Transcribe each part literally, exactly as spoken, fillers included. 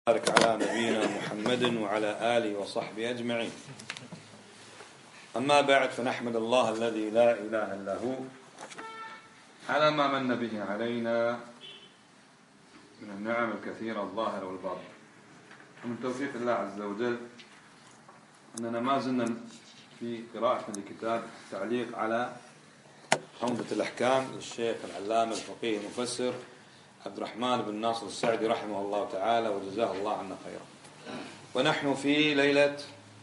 بارك على نبينا محمد وعلى آله وصحبه أجمعين. أما بعد، فنحمد الله الذي لا إله إلا هو على ما من به علينا من النعم الكثيرة الظاهرة والباطنة، ومن توفيق الله عز وجل أننا ما زلنا في قراءة لكتاب التعليق على عمدة الأحكام للشيخ العلامة الفقيه المفسر عبد الرحمن بن ناصر السعدي رحمه الله تعالى وجزاه الله عنا خيرا. ونحن في ليلة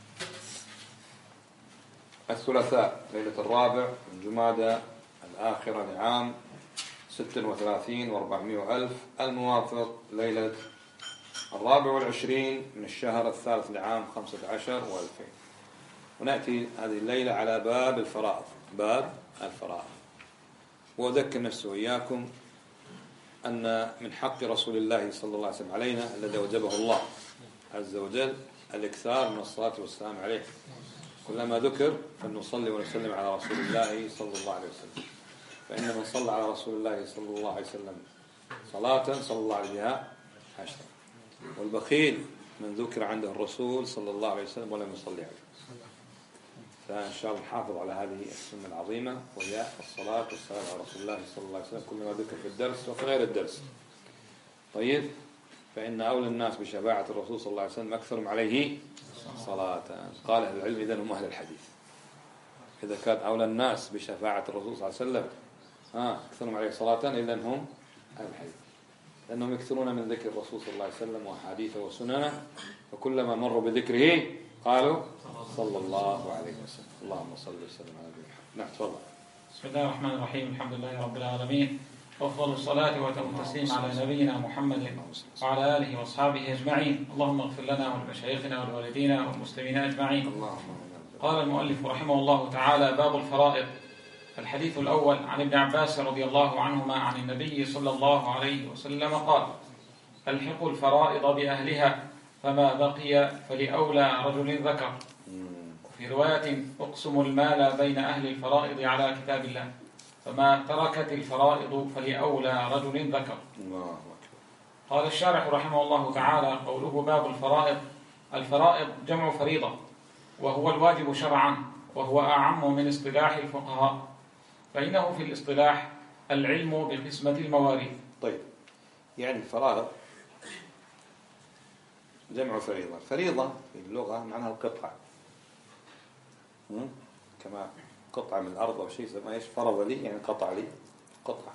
الثلاثاء، ليلة الرابع من جمادى الآخرة لعام ستة وثلاثين وأربعمائة ألف، الموافق ليلة الرابع والعشرين من الشهر الثالث لعام خمسة عشر وألفين. ونأتي هذه الليلة على باب الفرائض، باب الفرائض. وأذكر نفسي وإياكم أن من حق رسول الله صلى الله عليه وسلم علينا الذي وجبه الله عز وجل الإكثار من الصلاة والسلام عليه. كلما ذكر فلنصلي ونسلم على رسول الله صلى الله عليه وسلم، فإن من صلى على رسول الله صلى الله عليه وسلم صلاة صلى الله عليه بها عشرة، والبخيل من ذكر عنده الرسول صلى الله عليه وسلم ولم يصلي عليه. فإن شاء الله نحافظ على هذه السنة العظيمة، وهي الصلاة والسلام على رسول الله صلى الله عليه وسلم كلما ذكر في الدرس وفي غير الدرس. طيب، فإن أولى الناس بشفاعة الرسول صلى الله عليه وسلم أكثرهم عليه صلاة. قال أهل العلم إذن هم أهل الحديث. إذا كان أولى الناس بشفاعة الرسول صلى الله عليه وسلم آه أكثرهم عليه صلاة إذن هم أهل الحديث، لأنهم يكثرون من ذكر الرسول صلى الله عليه وسلم وحديثه وسننه، وكلما مروا بذكره قالوا صلى الله عليه وسلم. اللهم صل وسلم على نبينا محمد. نعم، تفضل. بسم الله الرحمن الرحيم. الحمد لله رب العالمين، وأفضل الصلاة وأتم التسليم على نبينا محمد وعلى آله وأصحابه أجمعين. اللهم اغفر لنا ولمشايخنا ولوالدينا والمسلمين أجمعين. قال المؤلف رحمه الله تعالى: باب الفرائض. الحديث الأول عن ابن عباس رضي الله عنهما عن النبي صلى الله عليه وسلم قال: الحقوا الفرائض بأهلها، فما بقي فلأولى رجل ذكر. في رواية: اقسموا المال بين أهل الفرائض على كتاب الله، فما تركت الفرائض فلأولى رجل ذكر. قال الشارح رحمه الله تعالى: قوله باب الفرائض، الفرائض جمع فريضة، وهو الواجب شرعا، وهو أعم من اصطلاح الفقهاء، فإنه في الاصطلاح العلم بقسمة المواريث. طيب، يعني الفرائض جمع فريضة. الفريضة في اللغة معناها القطعة، كما قطعة من الأرض أو شيء يسمى إيش؟ فرض لي، يعني قطع لي قطعة.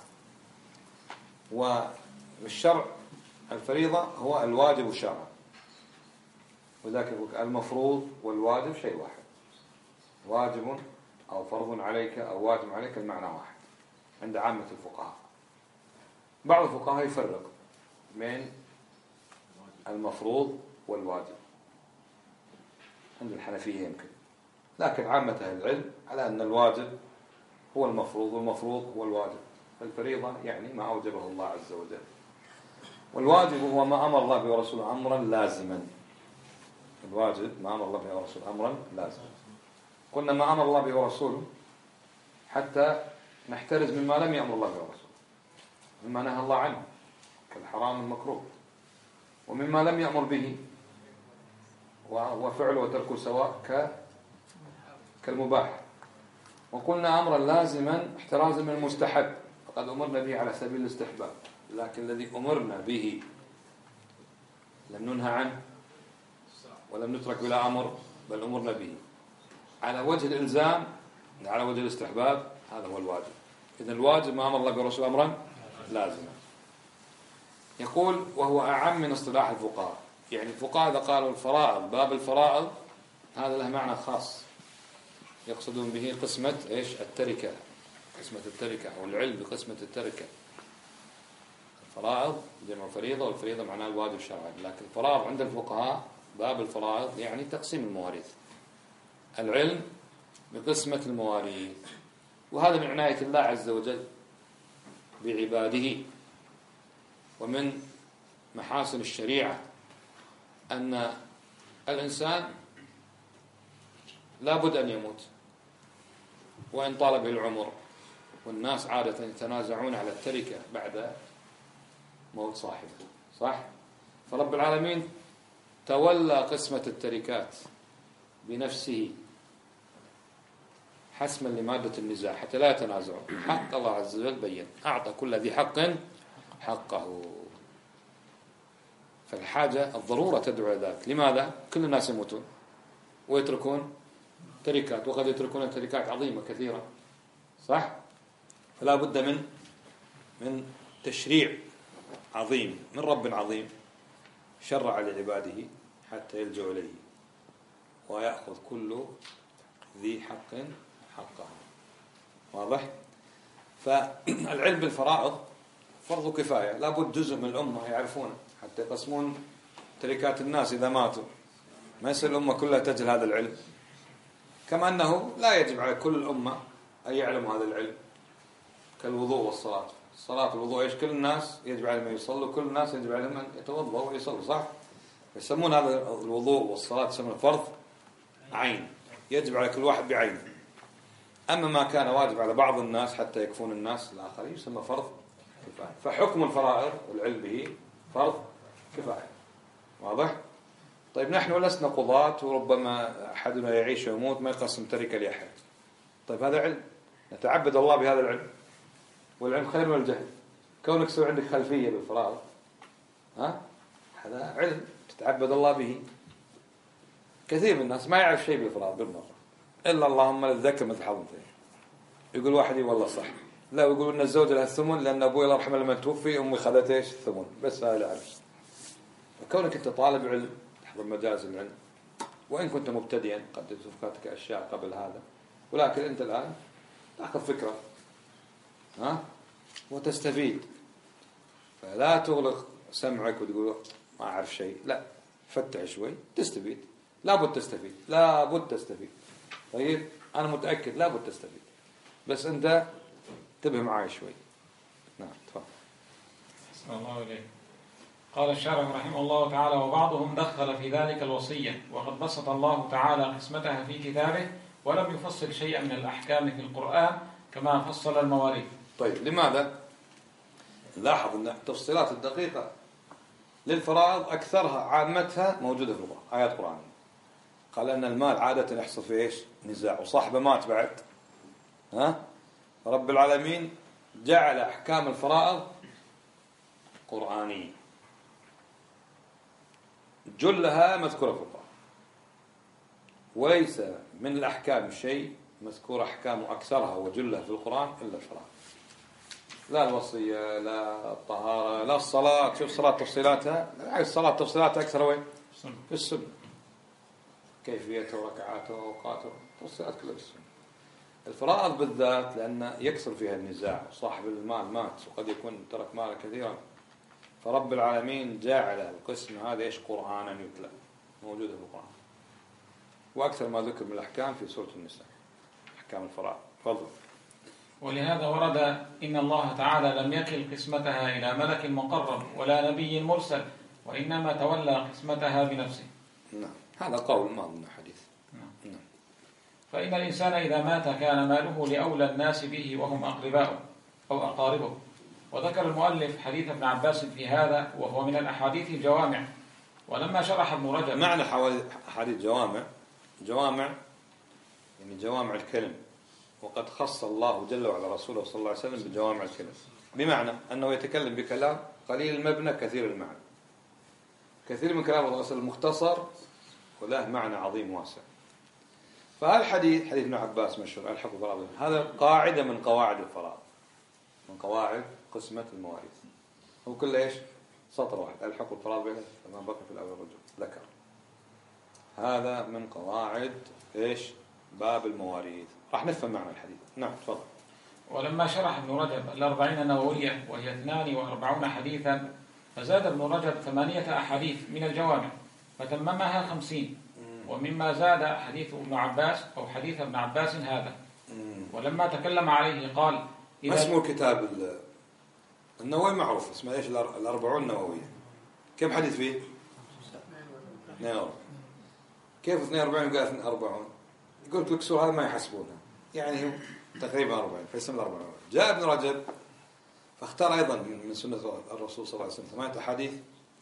والشرع الفريضة هو الواجب شرعا، وذاك المفروض والواجب شيء واحد. واجب أو فرض عليك أو واجب عليك المعنى واحد عند عامة الفقهاء. بعض الفقهاء يفرق بين المفروض والواجب، عند الحنفية يمكن، لكن عامة أهل العلم على أن الواجب هو المفروض والمفروض هو الواجب. الفريضة يعني ما أوجبه الله عز وجل، والواجب هو ما أمر الله به ورسوله أمرا لازما. الواجب ما أمر الله به ورسوله أمرا لازما. قلنا ما أمر الله به ورسوله حتى نحترز مما لم يأمر الله به ورسوله، مما نهى الله عنه كالحرام المكروه، ومما لم يأمر به وفعله وتركه سواء كالمباح. وقلنا أمرا لازما احترازا من المستحب، فقد أمرنا به على سبيل الاستحباب، لكن الذي أمرنا به لم ننهى عنه ولم نترك بلا أمر، بل أمرنا به على وجه الإلزام على وجه الاستحباب. هذا هو الواجب. إذن الواجب ما أمر الله برسول أمرا لازما. يقول: وهو أعم من اصطلاح الفقهاء. يعني الفقهاء إذا قالوا الفرائض، باب الفرائض، هذا له معنى خاص يقصدون به قسمة إيش؟ التركة، قسمة التركة، أو العلم بقسمة التركة. الفرائض جمع فريضة، والفريضة معناها الواجب شرعا، لكن الفرائض عند الفقهاء باب الفرائض يعني تقسيم المواريث، العلم بقسمة المواريث. وهذا من عناية الله عز وجل بعباده، ومن محاسن الشريعة أن الإنسان لا بد أن يموت وإن طال به العمر، والناس عادة يتنازعون على التركة بعد موت صاحبه، صح؟ فرب العالمين تولى قسمة التركات بنفسه حسما لمادة النزاع حتى لا يتنازعوا. حق الله عز وجل بين، أعطى كل ذي حق حقه. فالحاجة الضرورة تدعو إلى ذلك. لماذا؟ كل الناس يموتون ويتركون تركات، وقد يتركون تركات عظيمة كثيرة، صح؟ فلا بد من من تشريع عظيم من رب عظيم شرع لعباده حتى يلجأ إليه ويأخذ كل ذي حق حقه. واضح؟ فالعلم بالفرائض فرض كفاية، لا بد جزء من الأمة يعرفونه حتى يقسمون تركات الناس إذا ماتوا. ما يصير الأمة كلها تجهل هذا العلم، كما أنه لا يجب على كل الأمة أن يعلم هذا العلم كالوضوء والصلاة. الصلاة والوضوء إيش؟ كل الناس يجب عليهم أن يصلوا، كل الناس يجب عليهم أن يتوضأوا ويصلوا، صح؟ يسمون هذا الوضوء والصلاة يسمونه فرض عين، يجب على كل واحد بعينه. أما ما كان واجب على بعض الناس حتى يكفون الناس الآخرين يسمى فرض كفاية. فحكم الفرائض والعلم به فرض كفاية. واضح؟ طيب نحن لسنا قضاة، وربما أحدنا يعيش ويموت ما يقسم تركة لأحد. طيب هذا علم، نتعبد الله بهذا العلم، والعلم خير من الجهل. كونك سوى عندك خلفية بالفرائض، ها؟ هذا علم تتعبد الله به. كثير من الناس ما يعرف شيء بالفرائض بالمرة، إلا اللهم للذكر مثل حظ الأنثيين. يقول واحد والله صح، لا يقول إن الزوج له الثمن لأن أبوي الله يرحمه لما توفي أمي خذت إيش الثمن، بس هذا لا أعرف. فكونك أنت طالب علم تحضر مجالس العلم، وإن كنت مبتدئا قد تفكرتك أشياء قبل هذا، ولكن أنت الآن تأخذ فكرة، ها؟ وتستفيد. فلا تغلق سمعك وتقول ما أعرف شيء، لا، فتح شوي تستفيد. لابد تستفيد، لابد تستفيد. طيب أنا متأكد لابد تستفيد، بس أنت انتبه معي شوي. نعم تفضل. أحسن الله إليك. قال الشارح رحمه الله تعالى: وبعضهم دخل في ذلك الوصية، وقد بسط الله تعالى قسمتها في كتابه ولم يفصل شيئا من الأحكام في القرآن كما فصل المواريث. طيب لماذا؟ لاحظ أن التفصيلات الدقيقة للفرائض أكثرها عامتها موجودة في القرآن، آيات قرآنية. قال أن المال عادة يحصل فيه إيش؟ نزاع، وصاحبه مات بعد، ها؟ رب العالمين جعل أحكام الفرائض قرآنية، جلها مذكورة في القرآن، وليس من الأحكام شيء مذكور أحكام أكثرها وجلها في القرآن إلا الفرائض. لا الوصية، لا الطهارة، لا الصلاة. شوف الصلاة تفصيلاتها، الصلاة تفصيلاتها أكثر وين؟ في السنة، كيفية وركعاته وأوقاته، تفصيلات كلها في السنة. الفرائض بالذات لأن يكثر فيها النزاع، وصاحب المال مات وقد يكون ترك مالا كثيرا، فرب العالمين جعل القسم هذا إيش؟ قرآنا يتلى، موجودة في القرآن. وأكثر ما ذكر من الأحكام في سورة النساء، أحكام الفرائض. فضل. ولهذا ورد: إن الله تعالى لم يكل قسمتها إلى ملك مقرب ولا نبي مرسل، وإنما تولى قسمتها بنفسه. نعم، هذا قول ما ضمن حديث. نعم. نعم. فإن الإنسان إذا مات كان ماله لأولى الناس به وهم أقرباؤه أو أقاربه. وذكر المؤلف حديث ابن عباس في هذا، وهو من الأحاديث الجوامع. ولما شرح ابن رجب معنى حديث جوامع، جوامع يعني جوامع الكلم، وقد خص الله جل وعلا رسوله صلى الله عليه وسلم بجوامع الكلم، بمعنى أنه يتكلم بكلام قليل المبنى كثير المعنى. كثير من كلام الرسول المختصر وله معنى عظيم واسع. فالحديث حديث ابن عباس مشهور: الحق الفرائض. هذا قاعدة من قواعد الفرائض، من قواعد قسمة المواريث. هو كل إيش؟ سطر واحد: الحق الفرائض بينه فما بقي في الأول الرجل ذكر. هذا من قواعد إيش؟ باب المواريث. راح نفهم معنى الحديث. نعم تفضل. ولما شرح ابن رجب الأربعين النووية وهي اثنان وأربعون حديثا، فزاد ابن رجب ثمانية أحاديث من الجوامع فتممها خمسين. ومما زاد حديث ابن عباس أو حديث ابن عباس هذا. ولما تكلم عليه قال: ما اسمه الكتاب النووي؟ معروف اسمه إيش؟ الأربعون النووية. كم حديث فيه؟ اثنين وأربعين. كيف اثنين وأربعين وقال اثنين وأربعين؟ يقول لك سؤال ما يحسبونها، يعني تقريبا أربعين، فيسمى الأربعين. جاء ابن رجب فاختار أيضا من سنة الرسول صلى الله عليه وسلم ثمانية أحاديث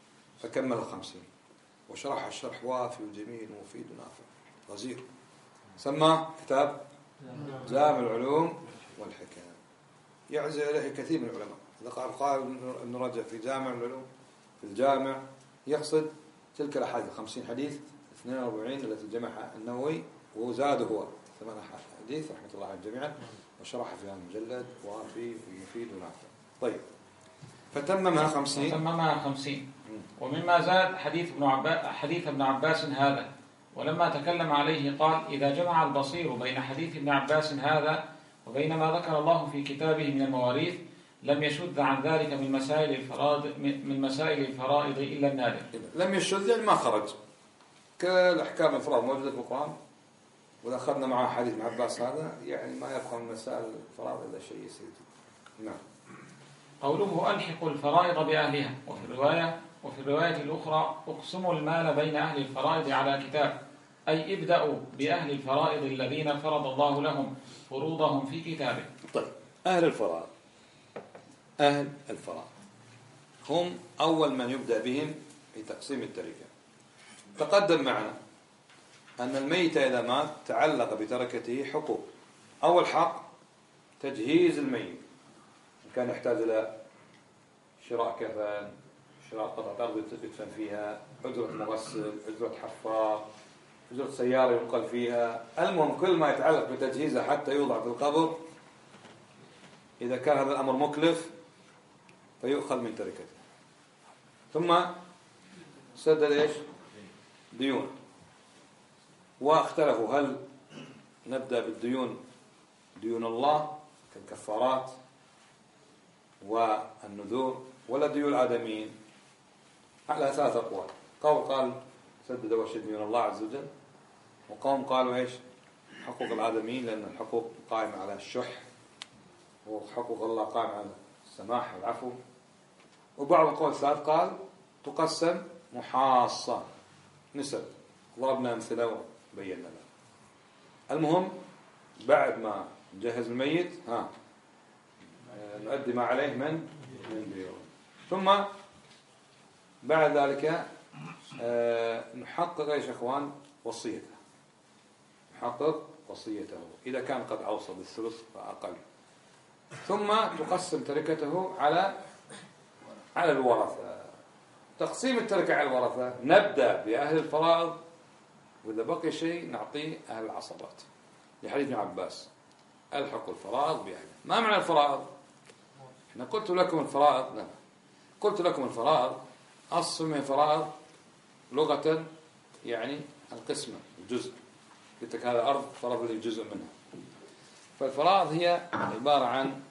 فكمل خمسين وشرح الشرح وافي وجميل ومفيد ونافع غزير، سماه كتاب جامع العلوم والحكم. يعزل إليه كثير من العلماء. إذا قال قال ابن رجب في جامع العلوم في الجامع يقصد تلك الأحاديث خمسين حديث اثنين وأربعين التي جمعها النووي وزاد هو ثمان أحاديث رحمة الله على الجميع، وشرح فيها مجلد وافي ويفيد ونافع. طيب فتممها خمسين فتممها خمسين. ومما زاد حديث ابن عباس حديث ابن عباس هذا، ولما تكلم عليه قال: إذا جمع البصير بين حديث ابن عباس هذا وبين ما ذكر الله في كتابه من المواريث لم يشذ عن ذلك من مسائل الفرائض من مسائل الفرائض إلا النادر. لم يشذ يعني ما خرج، كالأحكام الفرائض موجودة في القرآن، وإذا أخذنا معه حديث ابن عباس هذا يعني ما يبقى من مسائل الفرائض إلا شيء يسير. نعم. قوله ألحق الفرائض بأهلها، وفي الرواية وفي الرواية الأخرى اقسموا المال بين أهل الفرائض على كتاب، أي ابدأوا بأهل الفرائض الذين فرض الله لهم فروضهم في كتابه. طيب أهل الفرائض أهل الفرائض هم أول من يبدأ بهم في تقسيم التركة. تقدم معنا أن الميت إذا مات تعلق بتركته حقوق. أول حق تجهيز الميت، كان يحتاج إلى شراء كفن، شراء قطعة أرض يدفن فيها، أجرة مغسل، أجرة حفار، أجرة سيارة ينقل فيها، المهم كل ما يتعلق بتجهيزه حتى يوضع في القبر. إذا كان هذا الأمر مكلف فيؤخذ من تركته. ثم سدد إيش؟ ديون. واختلفوا هل نبدأ بالديون ديون الله كالكفارات والنذور ولا ديون الآدميين؟ على ثلاث أقوال. قوم قال سدد وشد ديون الله عز وجل، وقوم قالوا إيش؟ حقوق الآدميين، لأن الحقوق قائمة على الشح، وحقوق الله قائمة على السماح والعفو. وبعض القول الثالث قال تقسم محاصة نسب، ضربنا أمثلة وبينا له. المهم بعد ما نجهز الميت ها نؤدي ما عليه من من ديون، ثم بعد ذلك نحقق ايش اخوان؟ وصيته. نحقق وصيته إذا كان قد أوصى بالثلث فأقل. ثم تقسم تركته على على الورثة. تقسيم التركة على الورثة نبدأ بأهل الفرائض، وإذا بقي شيء نعطيه أهل العصبات، لحديث ابن عباس ألحقوا الفرائض بأهل. ما معنى الفرائض؟ احنا قلت لكم الفرائض لا. قلت لكم الفرائض أصل من فرائض لغة يعني القسمة الجزء. قلت لك هذا أرض فرض لي جزء منها. فالفرائض هي عبارة عن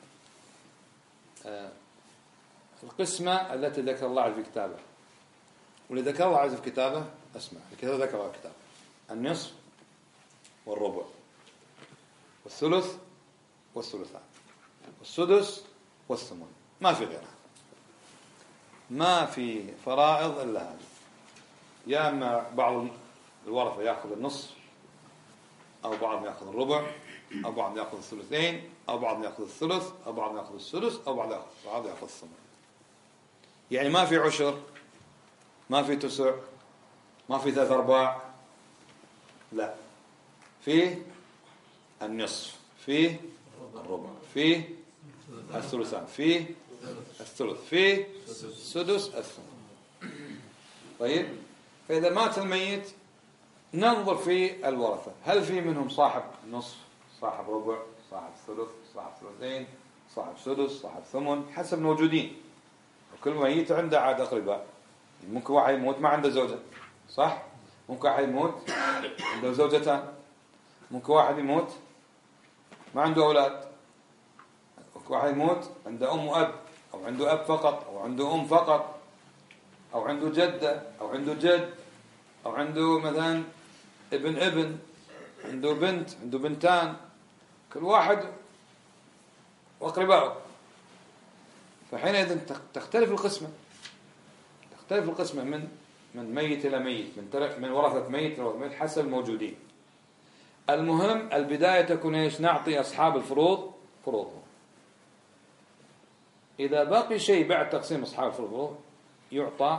القسمة التي ذكر الله في كتابه، واللي ذكر الله عز في كتابه اسمع الكتاب ذكر الله كتابه: النصف والربع والثلث والثلثان والسدس والثمن. ما في غيرها، ما في فرائض إلا هذه. يا أما بعض الورثة يأخذ النصف، أو بعض يأخذ الربع، أو بعض يأخذ الثلثين، أو بعض يأخذ الثلث، أو بعض يأخذ السدس، أو بعض يأخذ بعض يأخذ الثمن. يعني ما في عشر، ما في تسع، ما في ثلاث أرباع، لا، فيه النصف، فيه الربع، فيه الثلثان، فيه الثلث، فيه السدس، الثمن. طيب، فإذا مات الميت ننظر في الورثة، هل في منهم صاحب نصف، صاحب ربع، صاحب ثلث، صاحب ثلثين، صاحب سدس، صاحب ثمن، حسب موجودين. وكل ميت عنده عاد أقرباء. ممكن واحد يموت ما عنده زوجة، صح؟ ممكن واحد يموت عنده زوجتان، ممكن واحد يموت ما عنده أولاد، ممكن واحد يموت عنده أم وأب، أو عنده أب فقط، أو عنده أم فقط، أو عنده جدة، أو عنده جد، أو عنده مثلا ابن ابن، عنده بنت، عنده بنتان، كل واحد وأقربائه. فحينئذ تختلف القسمة، تختلف القسمة من من ميت إلى ميت، من ترك من ورثة ميت إلى ورثة ميت حسب الموجودين. المهم البداية تكون إيش؟ نعطي أصحاب الفروض فروضهم. إذا باقي شيء بعد تقسيم أصحاب الفروض يعطى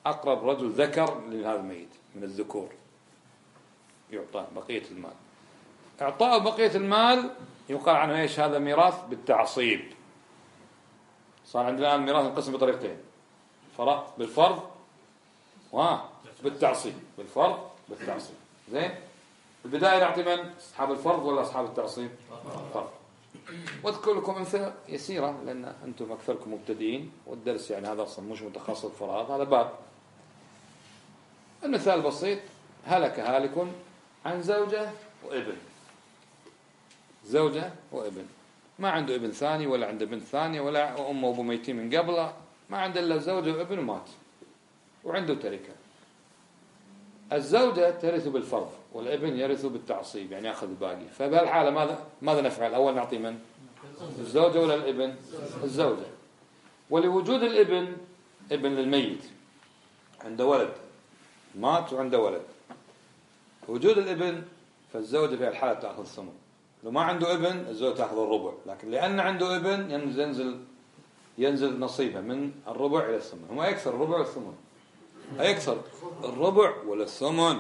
أقرب رجل ذكر لهذا الميت من الذكور يعطى بقية المال. إعطاء بقية المال يقال عنه إيش؟ هذا ميراث بالتعصيب. صار عندنا الآن ميراث القسم بطريقتين، فرق بالفرض وبالتعصيب. بالفرض بالتعصيب. زين، البداية نعطي من؟ أصحاب الفرض ولا أصحاب التعصيب؟ فرض. واذكر لكم أمثلة يسيرة لأن أنتم أكثركم مبتدئين، والدرس يعني هذا أصلا مش متخصص فراغ، هذا باب. المثال بسيط: هلك هالك عن زوجة وابن. زوجة وابن، ما عنده ابن ثاني ولا عنده بنت ثانية ولا أمه وأبوه ميتين من قبله، ما عنده إلا زوجة وابن ومات، وعنده تركة. الزوجة ترث بالفرض والابن يرث بالتعصيب، يعني يأخذ الباقي. فبهالحالة ماذا ماذا نفعل؟ أول نعطي من؟ الزوجة ولا الابن؟ الزوجة. ولوجود الابن، ابن للميت عنده ولد مات وعنده ولد، وجود الابن فالزوجة في الحالة تأخذ الثمن. لو ما عنده ابن الزوجة تأخذ الربع، لكن لأن عنده ابن ينزل ينزل نصيبه من الربع إلى الثمن. هو يكسر الربع والثمن، يكسر الربع ولا الثمن؟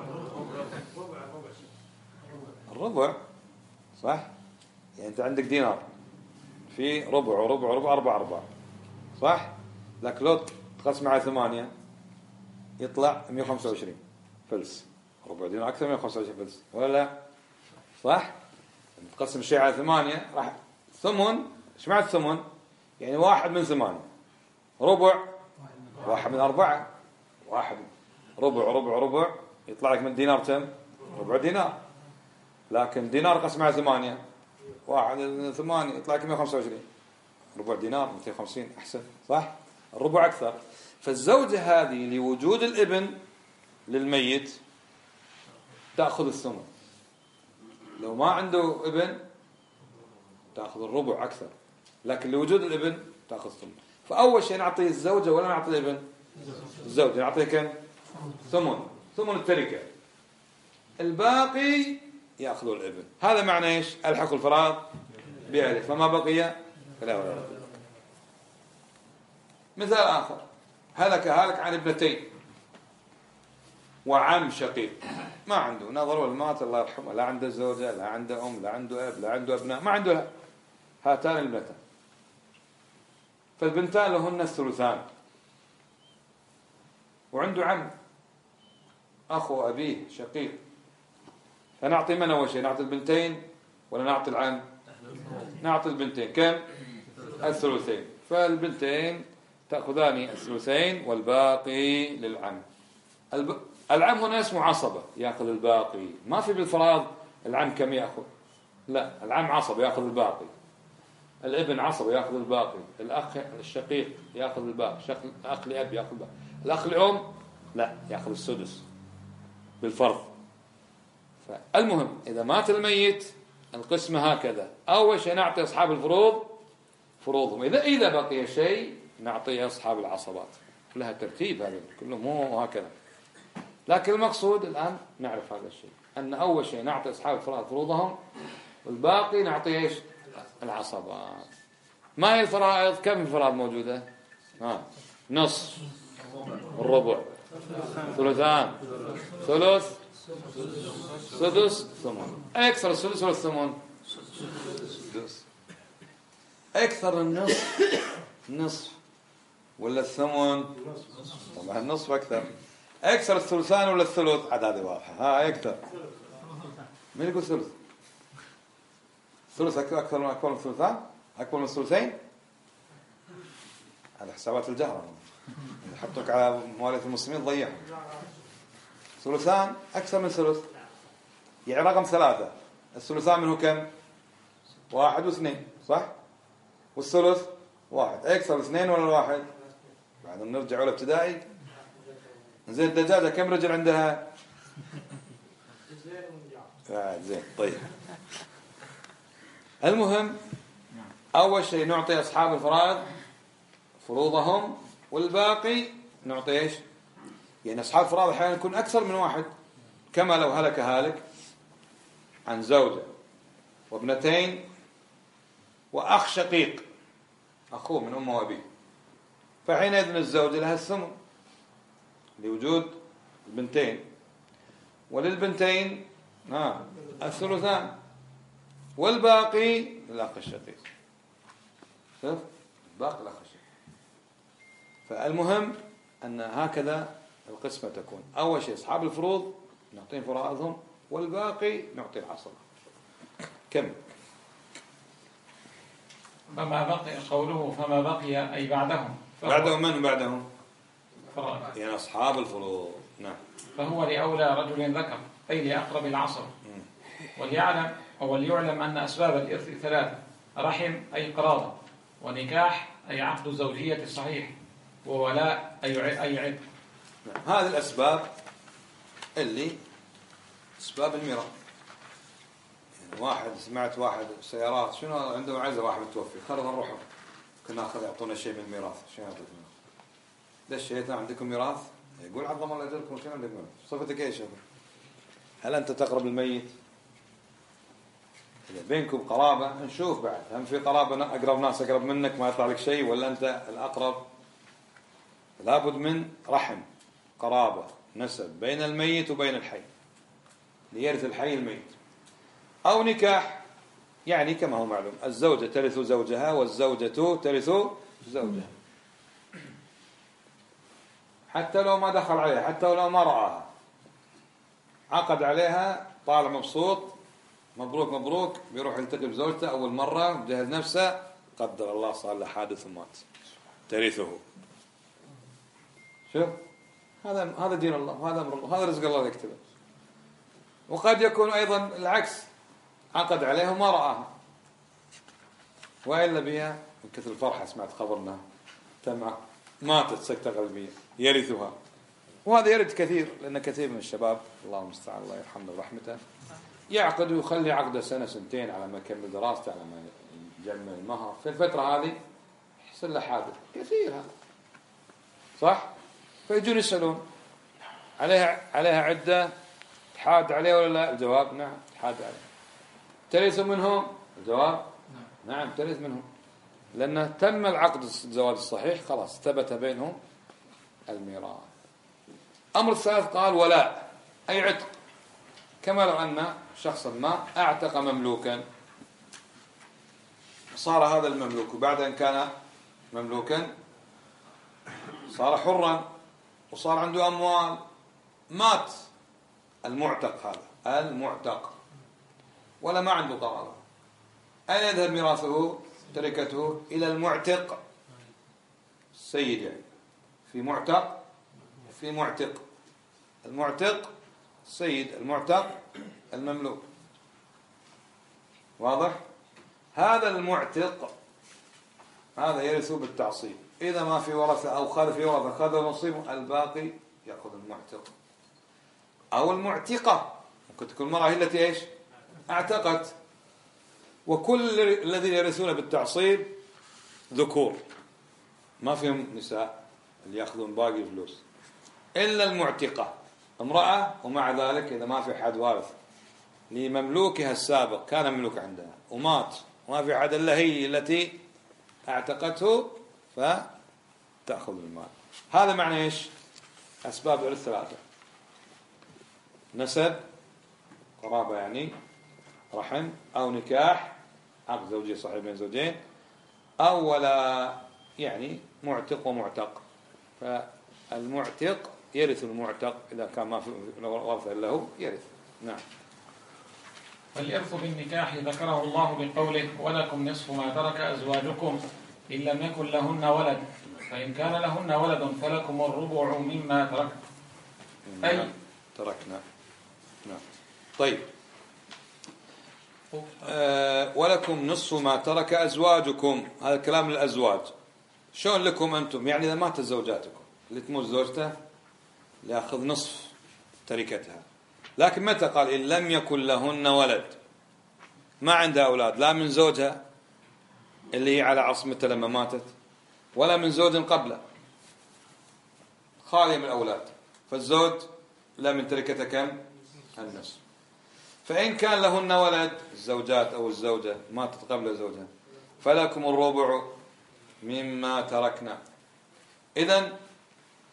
الربع، صح؟ يعني أنت عندك دينار في ربع وربع وربع أربع أرباع، صح؟ لكن لو تقسم على ثمانية يطلع مئة وخمسة وعشرين فلس. ربع دينار أكثر من مئة وخمسة وعشرين فلس ولا لا؟ صح؟ تقسم الشيء على ثمانية راح ثمن. ايش معنى الثمن؟ يعني واحد من ثمانية. ربع واحد من أربعة. واحد ربع ربع ربع يطلع لك من دينار كم؟ ربع دينار. لكن دينار قسم على ثمانية، واحد من ثمانية يطلع لك مئة وخمسة وعشرين. ربع دينار مئتين وخمسين أحسن، صح؟ الربع أكثر. فالزوجة هذه لوجود الابن للميت تأخذ الثمن. لو ما عنده ابن تأخذ الربع أكثر، لكن لوجود الابن تأخذ الثمن. فأول شيء نعطي الزوجة ولا نعطي الابن؟ الزوجة. نعطيه كم؟ ثمن، ثمن التركة. الباقي يأخذه الابن. هذا معنى إيش؟ الحق الفراغ بأهله، فما بقي فلا ولا لا. مثال آخر: هلك هالك عن ابنتين وعم شقيق. ما عنده، نظر والمات الله يرحمه، لا عنده زوجة لا عنده أم لا عنده أب لا عنده أبناء، ما عنده هاتان الابنتان. فالبنتان لهن الثلثان، وعنده عم أخو أبيه شقيق. فنعطي من أول شيء؟ نعطي البنتين ولا نعطي العم؟ نعطي البنتين. كم؟ الثلثين. فالبنتين تأخذان الثلثين والباقي للعم. الب... العم هنا اسمه عصبة، يأخذ الباقي. ما في بالفراغ العم كم يأخذ، لا، العم عصبة يأخذ الباقي، الابن عصبة يأخذ الباقي، الأخ الشقيق يأخذ الباقي، الأخ لأب يأخذ الباقي، الأخ لأم لا يأخذ السدس بالفرض. فالمهم إذا مات الميت القسمة هكذا: أول شيء نعطي أصحاب الفروض فروضهم، إذا إذا بقي شيء نعطي أصحاب العصبات. لها ترتيب هذا كله، مو هكذا. لكن المقصود الآن نعرف هذا الشيء، أن أول شيء نعطي أصحاب الفرائض فروضهم، والباقي نعطي إيش؟ العصبات. ما هي الفرائض؟ كم الفرائض موجودة؟ ها، نص، الربع، ثلثان، ثلث، سدس، ثمن. أكثر السدس ولا الثمن؟ سدس. أكثر النصف نصف ولا الثمن؟ طبعا النصف أكثر. أكثر الثلثان ولا الثلث؟ عاد هذه واضحة. ها أكثر. من يقول ثلث؟ ثلث أكثر من أكبر من الثلثان؟ أكبر من الثلثين؟ هذا حسابات الجهرة، يحطوك على مواليد المسلمين ضيعهم. ثلثان أكثر من ثلث، يعني رقم ثلاثة. الثلثان منه كم؟ واحد واثنين، صح؟ والثلث واحد. أكثر اثنين ولا الواحد؟ بعد نرجع أولى ابتدائي. زين الدجاجة كم رجل عندها؟ آه زين. طيب، المهم أول شيء نعطي أصحاب الفرائض فروضهم، والباقي نعطي إيش؟ يعني أصحاب الفرائض أحيانا يكون أكثر من واحد، كما لو هلك هالك عن زوجة وابنتين وأخ شقيق، أخوه من أمه وأبيه، فحينئذ الزوجة لها الثمن. لوجود البنتين، وللبنتين آه الثلثان، والباقي للأخ الشقيق. شوف باقي الأخ الشقيق. فالمهم أن هكذا القسمة تكون. أول شيء أصحاب الفروض نعطيهم فرائضهم، والباقي نعطي العصبة. كم فما بقي قوله فما بقي أي بعدهم. بعدهم من بعدهم؟ فرائض. يعني أصحاب الفروض. نعم. فهو لأولى رجل ذكر أي لأقرب العصر. وليعلم وليعلم أن أسباب الإرث ثلاثة: رحم أي قرابة، ونكاح أي عقد الزوجية الصحيح، وولاء أي أي عتق. هذه الأسباب اللي أسباب الميراث. يعني واحد سمعت واحد سيارات شنو عنده عزة واحد متوفي، خلوا نروح كنا ناخذ يعطونا شيء من الميراث. شنو يعطونا؟ ليش شيء عندكم ميراث؟ يقول عظم الله أجركم. شنو عندك ميراث؟ صفتك إيش؟ هل أنت تقرب الميت؟ إذا بينكم قرابة نشوف بعد هم في قرابة أقرب ناس أقرب منك ما يطلع لك شيء، ولا أنت الأقرب. لابد من رحم، قرابة، نسب بين الميت وبين الحي ليرث الحي الميت. أو نكاح، يعني كما هو معلوم الزوجة ترث زوجها والزوجة ترث زوجها، حتى لو ما دخل عليها، حتى لو ما رآها، عقد عليها، طالع مبسوط، مبروك مبروك، بيروح يلتقي بزوجته أول مرة، بجهز نفسه، قدر الله صار له حادث ومات، ترثه. شوف هذا هذا دين الله، وهذا أمر الله، هذا رزق الله يكتبه. وقد يكون أيضا العكس، عقد عليها وما رآها، وإلا بها من كثر الفرحة سمعت خبرنا تم ماتت سكتة قلبية، يرثها. وهذا يرد كثير، لأن كثير من الشباب الله المستعان الله يرحمه برحمته يعقد ويخلي عقده سنة سنتين على ما يكمل دراسته، على ما يجمع المهر، في الفترة هذه يحصل له حادث كثير هذا، صح؟ فيجون يسألون عليها عليها عدة تحاد عليه ولا لا؟ الجواب نعم تحاد عليه. ترث منهم؟ الجواب نعم ترث منهم، لأنه تم العقد الزواج الصحيح، خلاص ثبت بينهم الميراث. أمر الثالث قال ولاء أي عتق، كما لو أن شخصا ما أعتق مملوكا، صار هذا المملوك بعد أن كان مملوكا صار حرا وصار عنده أموال، مات المعتق، هذا المعتق ولا ما عنده قرابة، أين يذهب ميراثه تركته؟ إلى المعتق السيد، يعني في معتق في معتق، المعتق السيد، المعتق المملوك، واضح؟ هذا المعتق هذا يرث بالتعصيب، إذا ما في ورثة أو خذ في ورثة خذ نصيبه، الباقي يأخذ المعتق أو المعتقة. ممكن تكون المرأة هي التي إيش اعتقت، وكل الذين يرثون بالتعصيب ذكور، ما فيهم نساء اللي يأخذون باقي فلوس، إلا المعتقة امرأة، ومع ذلك إذا ما في حد وارث لمملوكها السابق، كان مملوك عندها ومات وما في حد إلا هي التي اعتقته، فتأخذ المال. هذا معنى إيش؟ أسباب الإرث ثلاثة: نسب، قرابة يعني رحم، أو نكاح عقد زوجي صحيح بين زوجين، أو ولا يعني معتق ومعتق. فالمعتق يرث المعتق إذا كان ما في ورث إلا هو يرث. نعم. فالإرث بالنكاح ذكره الله بقوله ولكم نصف ما ترك أزواجكم إن لم يكن لهن ولد، فإن كان لهن ولد فلكم الربع مما تركت. أي تركنا. نعم. طيب. أه ولكم نصف ما ترك أزواجكم، هذا كلام للأزواج. شلون لكم أنتم؟ يعني إذا ماتت زوجاتكم، اللي تموت زوجته ليأخذ نصف تركتها، لكن متى قال إن لم يكن لهن ولد؟ ما عندها أولاد، لا من زوجها اللي هي على عصمته لما ماتت، ولا من زوج قبله، خالية من الأولاد، فالزوج لا من تركته كم؟ النصف. فإن كان لهن ولد، الزوجات أو الزوجة ماتت قبل زوجها، فلكم الربع مما تركنا. إذن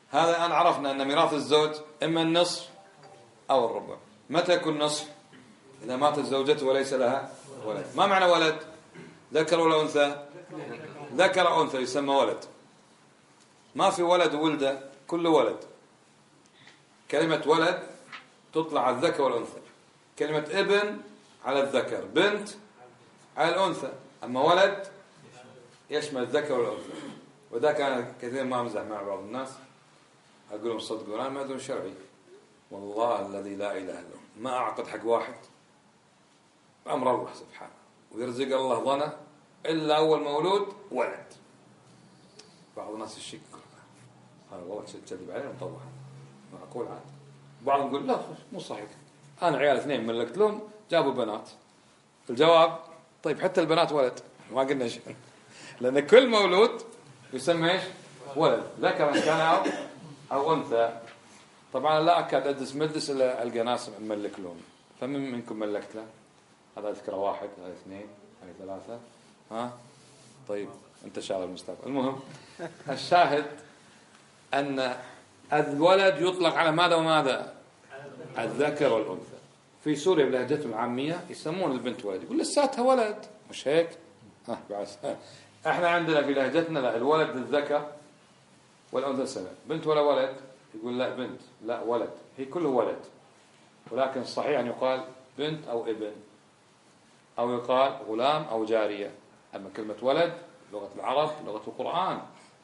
هذا الآن عرفنا أن ميراث الزوج إما النصف أو الربع. متى يكون نصف؟ إذا ماتت زوجته وليس لها ولد. ما معنى ولد؟ ذكر ولا أنثى؟ ذكر أو أنثى يسمى ولد. ما في ولد وولده، كل ولد. كلمة ولد تطلع على الذكر والأنثى. كلمة ابن على الذكر، بنت على الأنثى. أما ولد يشمل الذكر والأنثى. وذا كان كثير ما أمزح مع بعض الناس، أقول لهم صدقوا أنا ما أدون شرعي، والله الذي لا إله إلا هو ما أعقد حق واحد أمر الله سبحانه، ويرزق الله ظنه إلا أول مولود ولد. بعض الناس الشك هذا والله تكذب علينا مطوع معقول عاد. بعضهم يقول لا مو صحيح، أنا عيال اثنين ملكت لهم جابوا بنات. الجواب طيب حتى البنات ولد، ما قلنا شيء، لأن كل مولود يسمى إيش؟ ولد، ذكر كان أو أو أنثى. طبعا لا أكاد أدرس مجلس إلا ألقى ناس مملك لهم. فمن منكم ملكت له؟ هذا ذكر واحد، هذا اثنين، هذا ثلاثة. ها طيب أنت شاغل المستقبل. المهم الشاهد أن الولد يطلق على ماذا وماذا؟ الذكر والأنثى. في سوريا بلهجتهم العامية يسمون البنت ولد، يقول لساتها ولد، مش هيك؟ ها بعس. احنا عندنا في لهجتنا لا، الولد للذكر والأنثى سبع. بنت ولا ولد؟ يقول لا بنت، لا ولد، هي كله ولد، ولكن الصحيح أن يقال بنت أو ابن، أو يقال غلام أو جارية. أما كلمة ولد لغة العرب لغة القرآن،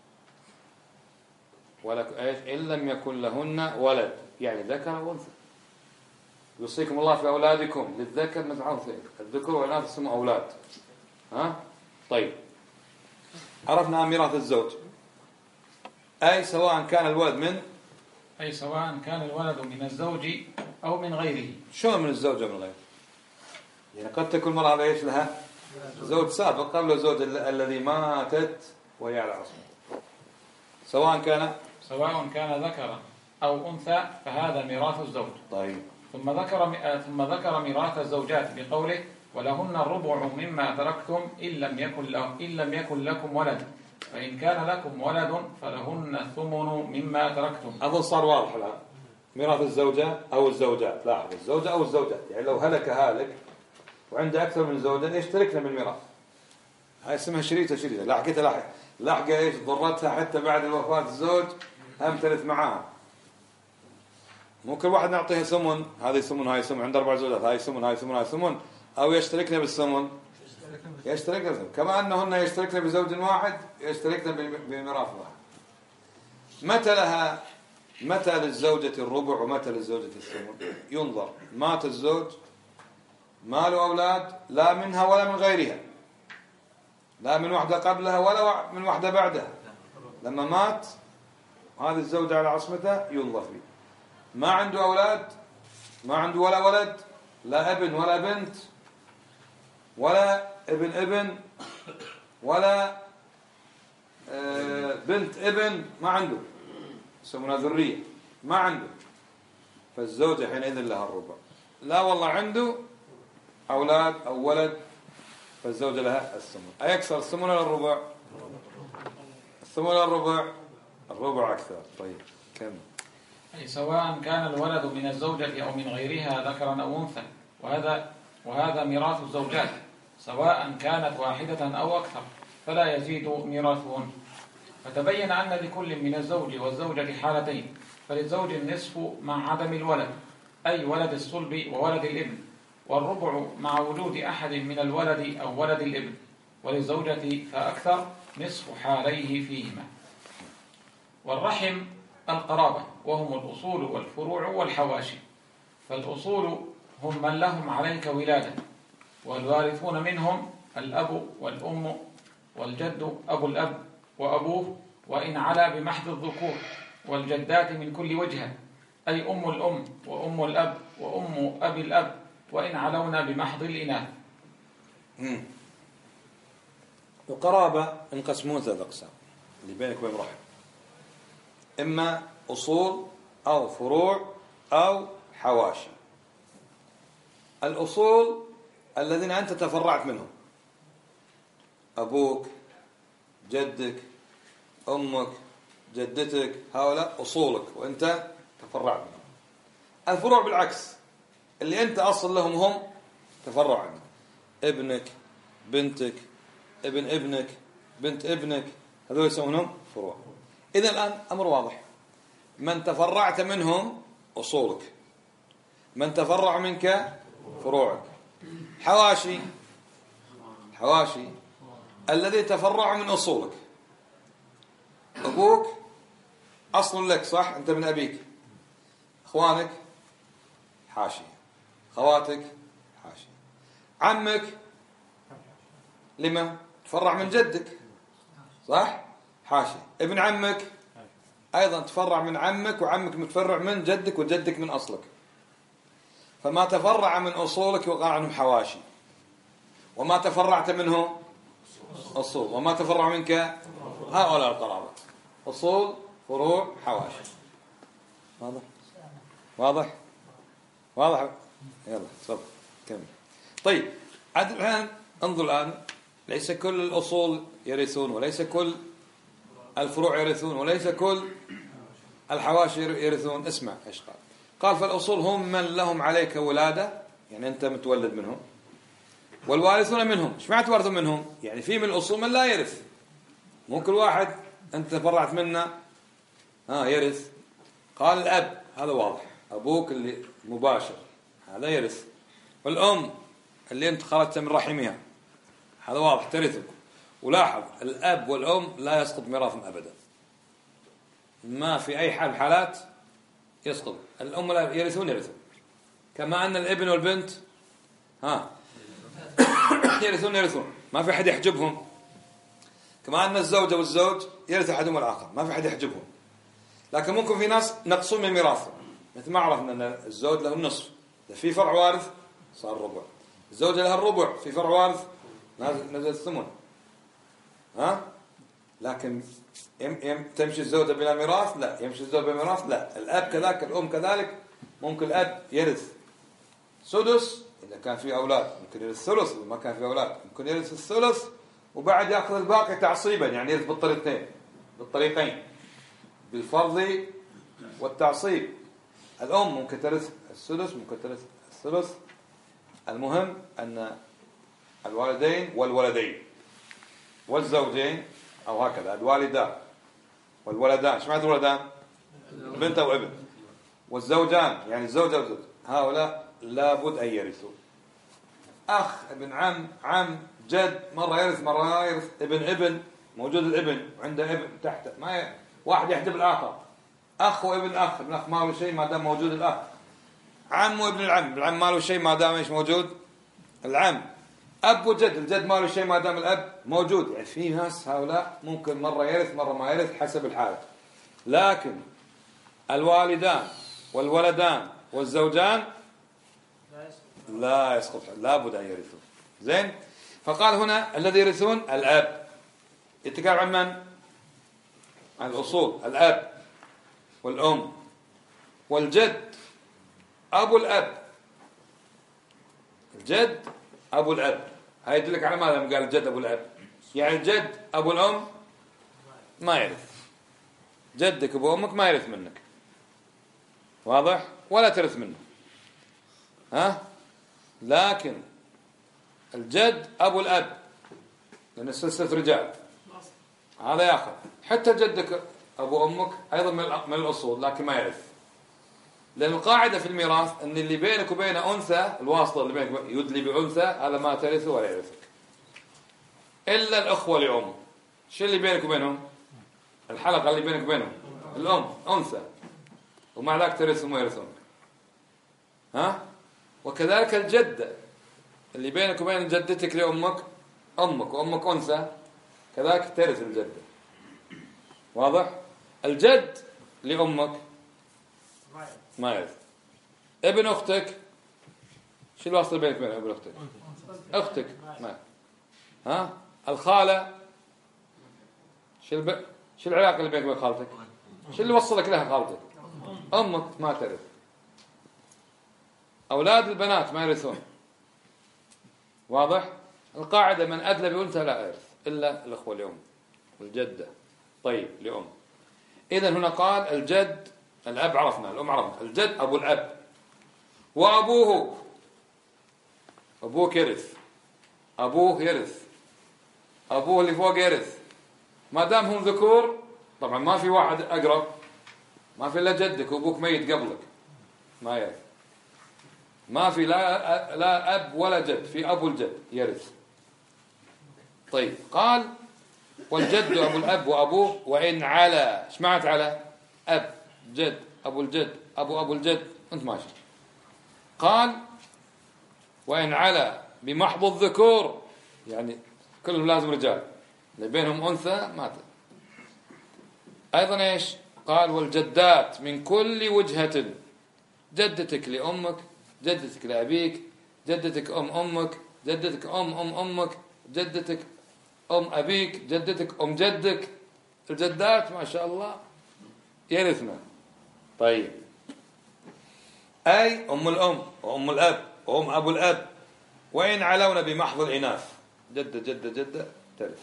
ولك إيش؟ إن لم يكن لهن ولد، يعني ذكر أو أنثى. يوصيكم الله في أولادكم للذكر مثل حظ الأنثيين، الذكر والأنثى اسمهم أولاد. ها طيب عرفنا ميراث الزوج، أي سواء كان الولد من أي سواء كان الولد من الزوج أو من غيره. شو من الزوج أو من غيره؟ يعني قد تكون مرأة ليش لها زوج سابق قبل الزوج الذي ماتت وهي على عصمته، سواء كان سواء كان ذكرا أو أنثى فهذا ميراث الزوج. طيب ثم ذكر ثم ذكر ميراث الزوجات بقوله ولهن الربع مما تركتم إن لم يكن له إن لم يكن لكم ولد، فإن كان لكم ولد فلهن الثمن مما تركتم. أظن صار واضح الآن. ميراث الزوجة أو الزوجات، لاحظ الزوجة أو الزوجات، يعني لو هلك هالك وعنده أكثر من زوجة يشتركنا بالميراث. هاي اسمها شريطة شريطة لاحقتها لاحق لاحقة إيش ضرتها حتى بعد وفاة الزوج هم ترث معاها. مو كل واحد نعطيها ثمن، هذه ثمن هاي ثمن، عند أربع زوجات هاي ثمن هاي ثمن هاي ثمن، أو يشتركنا بالثمن يشتركنا بالثمن. كما أنهن يشتركنا بزوج واحد يشتركنا بميراث واحد. متى لها متى للزوجة الربع ومتى للزوجة الثمن؟ ينظر مات الزوج ما له أولاد لا منها ولا من غيرها، لا من واحدة قبلها ولا من واحدة بعدها. لما مات هذه الزوجة على عصمته ينظر فيه، ما عنده أولاد، ما عنده ولا ولد، لا ابن ولا بنت ولا ابن ابن ولا بنت ابن، ما عنده، يسمونها ذرية، ما عنده، فالزوجة حينئذ لها الربع. لا والله عنده أولاد أو ولد فالزوجة لها الثمن. أيكثر الثمن ولا الربع؟ الثمن ولا الربع؟ الربع أكثر. طيب كم؟ أي سواء كان الولد من الزوجة أو من غيرها ذكرا أو أنثى، وهذا وهذا ميراث الزوجات، سواء كانت واحدة أو أكثر فلا يزيد ميراثهن. فتبين أن لكل من الزوج والزوجة حالتين، فللزوج النصف مع عدم الولد أي ولد الصلب وولد الابن، والربع مع وجود أحد من الولد أو ولد الابن، وللزوجة فأكثر نصف حاليه فيهما. والرحم القرابة وهم الأصول والفروع والحواشي، فالأصول هم من لهم عليك ولادة، والوارثون منهم الأب والأم والجد أبو الأب وأبوه وإن علا بمحض الذكور، والجدات من كل وجهة أي أم الأم وأم الأب وأم أبي الأب وإن علونا بمحض الإناث. القرابة انقسمون ثلاث أقسام اللي بينك وبين رحم، إما أصول أو فروع أو حواشي. الأصول الذين أنت تفرعت منهم، أبوك، جدك، أمك، جدتك، هؤلاء أصولك وأنت تفرعت منهم. الفروع بالعكس، اللي أنت أصل لهم هم تفرع عنهم، ابنك، بنتك، ابن ابنك، بنت ابنك، هذول يسمونهم فروع. إذا الآن أمر واضح، من تفرعت منهم أصولك، من تفرع منك فروعك. حواشي، حواشي الذي تفرع من أصولك، أبوك أصل لك صح، أنت من أبيك، أخوانك حاشي، خواتك حاشي، عمك لما تفرع من جدك صح، حاشي، ابن عمك أيضا تفرع من عمك، وعمك متفرع من جدك، وجدك من أصلك. فما تفرع من أصولك وقع عنهم حواشي، وما تفرعت منه أصول، وما تفرع منك هؤلاء القرابة، أصول فروع حواشي. واضح واضح واضح يلا تفضل كمل. طيب عاد الآن انظر الآن، ليس كل الأصول يرثون، وليس كل الفروع يرثون، وليس كل الحواشي يرثون. اسمع ايش قال. قال فالأصول هم من لهم عليك ولادة، يعني أنت متولد منهم، والوارثون منهم. ايش معنى تورثون منهم؟ يعني في من الأصول من لا يرث، مو كل واحد أنت تفرعت منه ها يرث. قال الأب هذا واضح، أبوك اللي مباشر هذا يرث، والأم اللي أنت خرجت من رحمها هذا واضح ترثك. ولاحظ الأب والأم لا يسقط ميراثهم أبدا، ما في أي حال حالات يسقط. الأم لا يرثون يرثون، كما أن الابن والبنت ها يرثون يرثون، ما في أحد يحجبهم. كما أن الزوجة والزوج يرث أحدهم الآخر، ما في أحد يحجبهم. لكن ممكن في ناس نقصون من ميراثهم، مثل ما عرفنا أن الزوج له النصف، في فرع وارث صار ربع، الزوجة لها الربع في فرع وارث نزل الثمن. ها لكن يم يم تمشي الزوجة بلا ميراث؟ لا. يمشي الزوج بلا ميراث؟ لا. الأب كذلك، الأم كذلك. ممكن الأب يرث سدس إذا كان في أولاد، ممكن يرث ثلث إذا ما كان في أولاد، ممكن يرث الثلث وبعد يأخذ الباقي تعصيبا، يعني يرث بالطريقتين بالطريقين بالفرض والتعصيب. الأم ممكن ترث السدس، ممكن ترث الثلث. المهم أن الوالدين والولدين والزوجين أو هكذا الوالدان والولدان، ايش معنى الولدان؟ بنت أو ابن. والزوجان يعني الزوجة والزوج، هؤلاء لابد أن يرثوا. أخ، ابن عم، عم، جد، مرة يرث مرة لا يرث. ابن ابن موجود، الابن وعنده ابن تحته، ما ي... واحد يحجب الآخر. أخ وابن أخ، ابن أخ ما له شيء ما دام موجود الأخ. عم وابن العم، العم ما له شيء ما دام ايش موجود العم. أب وجد، الجد ما له شيء ما دام الأب موجود. يعني في ناس هؤلاء ممكن مرة يرث مرة ما يرث حسب الحالة. لكن الوالدان والولدان والزوجان لا يسقط، لابد أن يرثون. زين. فقال هنا الذي يرثون الأب، يتكلم عن من؟ عن الأصول، الأب والأم والجد أبو الأب. الجد أبو الأب، هاي يدلك على ماذا قال الجد أبو الأب؟ يعني الجد أبو الأم ما يرث، جدك أبو أمك ما يرث منك، واضح؟ ولا ترث منه. ها؟ لكن الجد أبو الأب لأن السلسلة رجال هذا يأخذ. حتى جدك أبو أمك أيضا من الأصول لكن ما يرث، لأن القاعدة في الميراث أن اللي بينك وبينه أنثى، الواسطة اللي بينك يدلي بأنثى، هذا ما ترثه ولا يرثك إلا الأخوة لأم. شو اللي بينك وبينهم؟ الحلقة اللي بينك وبينهم الأم أنثى، ومع ذلك ترثهم ويرثون. ها؟ وكذلك الجدة اللي بينك وبين جدتك لأمك أمك، وأمك أنثى كذلك ترث الجدة، واضح؟ الجد لأمك ما يرث. ابن أختك، شو الواسطة بينك وبين ابن أختك؟ أختك ما. ها؟ الخالة، شو الب... شو العلاقة اللي بينك وبين خالتك؟ شو اللي وصلك لها خالتك؟ أمك ما ترث. أولاد البنات ما يرثون، واضح؟ القاعدة من أدلى بأنثى لا يرث إلا الأخوة لأم والجدة. طيب لأم. إذا هنا قال الجد، الأب عرفنا، الأم عرفنا، الجد أبو الأب وأبوه، أبوك يرث، أبوه يرث، أبوه اللي فوق يرث، ما دام هم ذكور. طبعا ما في واحد أقرب، ما في إلا جدك وأبوك ميت قبلك ما يرث، ما في لا لا أب ولا جد، في أبو الجد يرث. طيب قال والجد أبو الأب وأبوه وإن على، إيش معنى على؟ أب جد أبو الجد أبو أبو الجد، أنت ماشي. قال وإن على بمحض الذكور، يعني كلهم لازم رجال، اللي بينهم أنثى مات. أيضا إيش قال؟ والجدات من كل وجهة، جدتك لأمك، جدتك لأبيك، جدتك أم أمك، جدتك أم أم أمك، جدتك أم أبيك، جدتك أم جدك، الجدات ما شاء الله يرثنا. طيب أي أم الأم وأم الأب وأم أبو الأب وإن علونا بمحض الإناث، جدة جدة جدة ترث.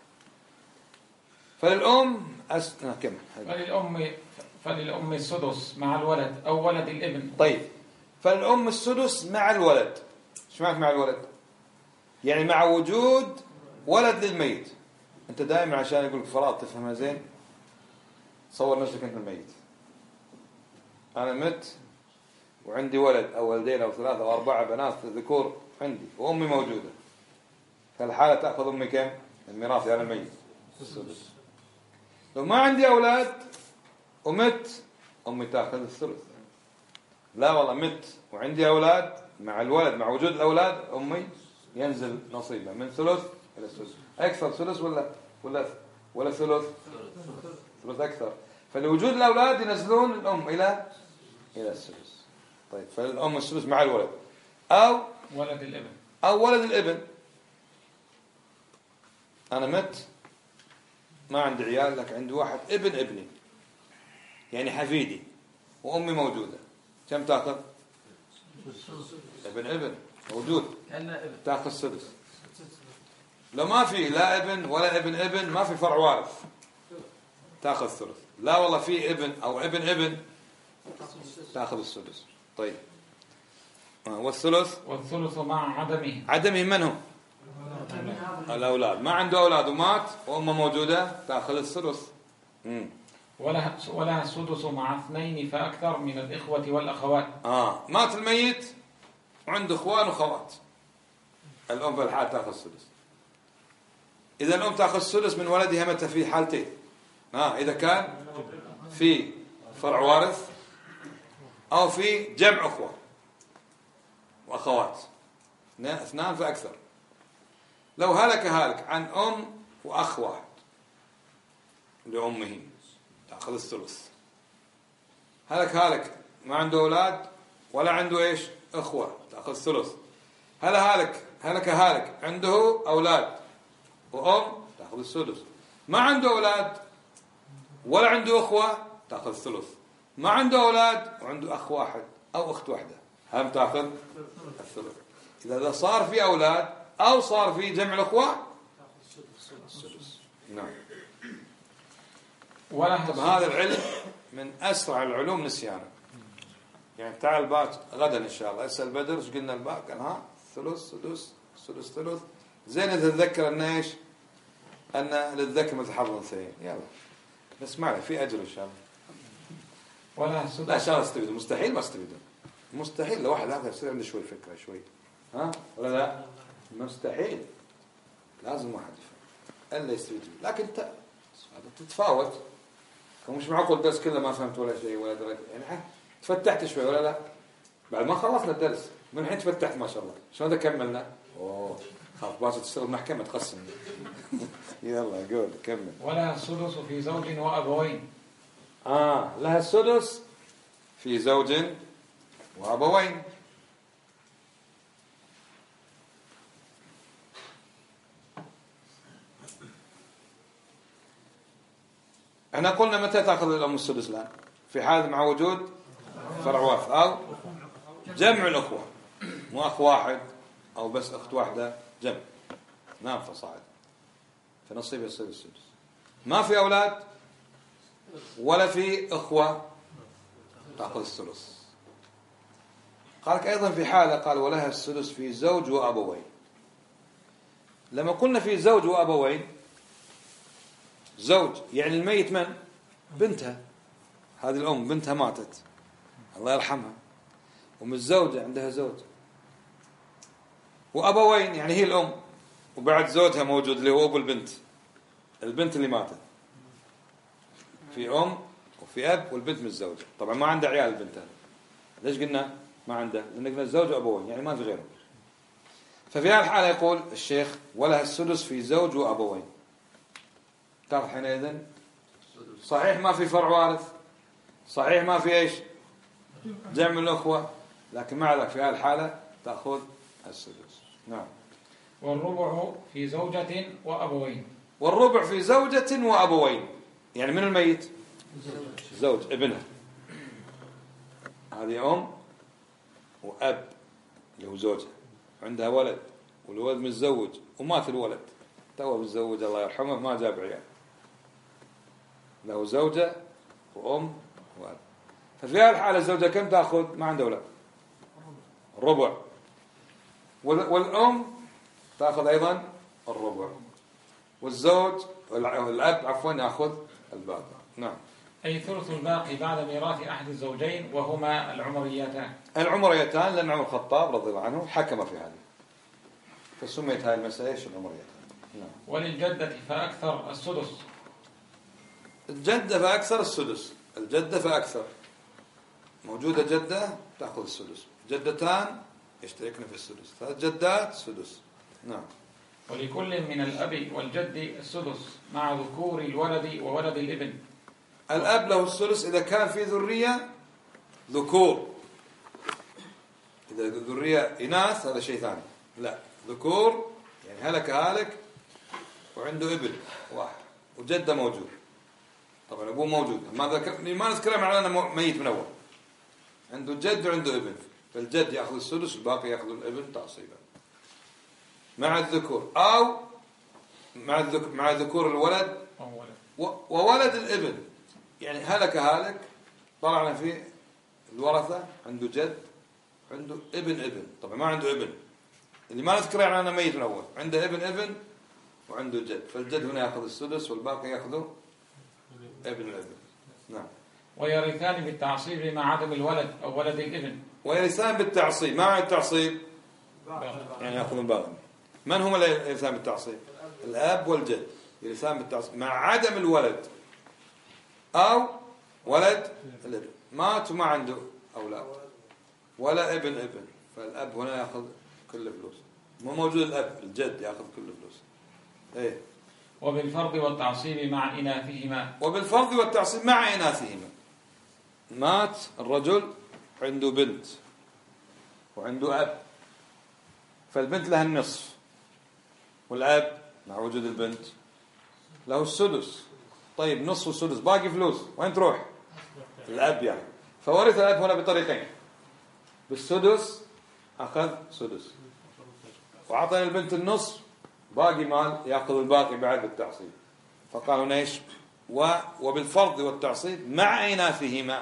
فللأم أس... آه كم فللأم فللأم السدس مع الولد أو ولد الابن. طيب فالأم السدس مع الولد، ايش معنى مع الولد؟ يعني مع وجود ولد للميت. انت دائما عشان يقول لك فرائض تفهمها زين، تصور نفسك انت الميت، انا مت وعندي ولد او ولدين او ثلاثه او اربعه بنات ذكور عندي وامي موجوده، فالحاله تاخذ امي كم الميراث على يعني الميت؟ السدس. لو ما عندي اولاد ومت امي تاخذ الثلث. لا والله مت وعندي أولاد، مع الولد مع وجود الأولاد أمي ينزل نصيبه من ثلث إلى الثلث. أكثر ثلث ولا ولا ولا ثلث؟ ثلث أكثر. فلوجود الأولاد ينزلون الأم إلى إلى الثلث. طيب فالأم الثلث مع الولد أو ولد الابن أو ولد الابن. أنا مت ما عندي عيال، لك عندي واحد ابن ابني يعني حفيدي وأمي موجودة، كم تأخذ؟ ابن ابن موجود تأخذ سدس. لو ما في لا ابن ولا ابن ابن ما في فرع وارث تأخذ ثلث. لا والله في ابن أو ابن ابن تأخذ السدس. طيب والثلث؟ والثلث مع عدمه. عدمه من هم؟ الأولاد. ما عنده أولاد ومات وأمه موجودة تأخذ الثلث. امم ولها ولها السدس مع اثنين فأكثر من الإخوة والأخوات. آه مات الميت وعنده إخوان وخوات، الأم في الحال تأخذ السدس. إذا الأم تأخذ السدس من ولدها متى؟ في حالتين. آه إذا كان في فرع وارث أو في جمع أخوة وأخوات اثنان فأكثر. لو هلك هالك عن أم وأخ واحد لأمه تأخذ الثلث. هلك هالك ما عنده أولاد ولا عنده إيش أخوة تأخذ الثلث. هلا هالك هلك هالك عنده أولاد وأم تأخذ الثلث. ما عنده أولاد ولا عنده أخوة تأخذ الثلث. ما عنده أولاد وعنده أخ واحد أو أخت واحدة هم تأخذ الثلث. إذا صار في أولاد أو صار في جمع الأخوة الثلث. نعم. طب هذا العلم من أسرع العلوم نسيانا. يعني تعال باك غدا إن شاء الله اسأل بدر ايش قلنا الباك؟ قال ها ثلث سدس سدس ثلث. زين إذا تذكر أن إيش أن للذكر مثل حظ الأنثيين. يلا بس ما في أجر إن شاء الله. ولا لا إن شاء الله استفيدوا. مستحيل ما استفيدوا. مستحيل لو واحد هذا يصير عنده شوي فكرة شوي ها ولا لا؟ مستحيل. لازم واحد يفهم إلا يستفيد. لكن أنت تتفاوت. مش معقول الدرس كله ما فهمت ولا شيء ولا دريت يعني تفتحت شوي ولا لا؟ بعد ما خلصنا الدرس من الحين تفتحت ما شاء الله. شلون إذا كملنا؟ أوه خلاص باص تشتغل محكمة تقسم. يلا قول كمل. ولها السدس في زوج وأبوين. آه لها السدس في زوج وأبوين. احنا قلنا متى تأخذ الأم السدس الآن؟ في حال مع وجود فرع وارث أو جمع الأخوة، مو أخ واحد أو بس أخت واحدة جمع نعم فصاعد فنصيب يصير السدس. ما في أولاد ولا في إخوة تأخذ الثلث. قالك أيضا في حالة قال ولها السدس في زوج وأبوين. لما قلنا في زوج وأبوين، زوج يعني الميت من؟ بنتها، هذه الأم بنتها ماتت الله يرحمها، ومن الزوجة عندها زوج، وأبوين يعني هي الأم وبعد زوجها موجود اللي هو أبو البنت، البنت اللي ماتت في أم وفي أب والبنت من الزوجة. طبعا ما عنده عيال البنت هذه، ليش قلنا ما عنده؟ لأن قلنا الزوج وأبوين يعني ما في غيره. ففي هذه الحالة يقول الشيخ ولها السدس في زوج وأبوين. تعرف حينئذ صحيح ما في فرع وارث، صحيح ما في ايش جمع من الأخوة، لكن مع ذلك في هذه الحالة تأخذ السدس. نعم. والربع في زوجة وأبوين. والربع في زوجة وأبوين يعني من الميت؟ زوج ابنها، هذه أم وأب اللي هو زوجها، عندها ولد والولد متزوج ومات الولد توه متزوج الله يرحمه ما جاب عيال، له زوجة وأم وأب. ففي هذه الحالة الزوجة كم تأخذ؟ ما عنده أولاد، الربع، والأم تأخذ أيضا الربع، والزوج والأب عفوا يأخذ الباقي. نعم. أي ثلث الباقي بعد ميراث أحد الزوجين وهما العمريتان. العمريتان لأن عمر الخطاب رضي الله عنه حكم في هذه، فسميت هذه المسألة ايش؟ العمريتان. نعم. وللجدة فأكثر السدس. الجدة فأكثر السدس، الجدة فأكثر، موجودة جدة تأخذ السدس، جدتان يشتركن في السدس، ثلاث جدات سدس. نعم. ولكل من الأب والجد السدس مع ذكور الولد وولد الابن. الأب له السدس إذا كان في ذرية ذكور، إذا ذرية إناث هذا شيء ثاني، لا ذكور يعني هلك هالك وعنده ابن واحد وجدة موجود، طبعا أبوه موجود ما ذكر ما نذكره معناه أنه ميت من أول، عنده جد وعنده ابن، فالجد يأخذ السدس والباقي يأخذ الابن تعصيبا مع الذكور أو مع الذكور مع ذكور الولد وولد الابن، يعني هلك هالك طلعنا في الورثة عنده جد عنده ابن ابن، طبعا ما عنده ابن اللي ما نذكره يعني أنا ميت من أول، عنده ابن ابن وعنده جد، فالجد هنا يأخذ السدس والباقي يأخذه ابن الابن. نعم. ويرثان بالتعصيب مع عدم الولد أو ولد الابن. ويرثان بالتعصيب، ما معنى التعصيب؟ يعني يأخذ الباقي. من هم اللي يرثان بالتعصيب؟ الأب والجد يرثان بالتعصيب مع عدم الولد أو ولد الابن، مات وما عنده أولاد ولا ابن ابن، فالأب هنا يأخذ كل فلوس، مو موجود الأب الجد يأخذ كل فلوس. إيه. وبالفرض والتعصيب مع إناثهما. وبالفرض والتعصيب مع إناثهما، مات الرجل عنده بنت وعنده أب، فالبنت لها النصف والأب مع وجود البنت له السدس. طيب نصف السدس باقي فلوس وين تروح؟ الأب يعني، فورث الأب هنا بطريقين، بالسدس أخذ سدس وعطى البنت النصف، باقي مال يأخذ الباقي بعد بالتعصيب، فقالوا نيش و وبالفرض والتعصيب مع إناثهما.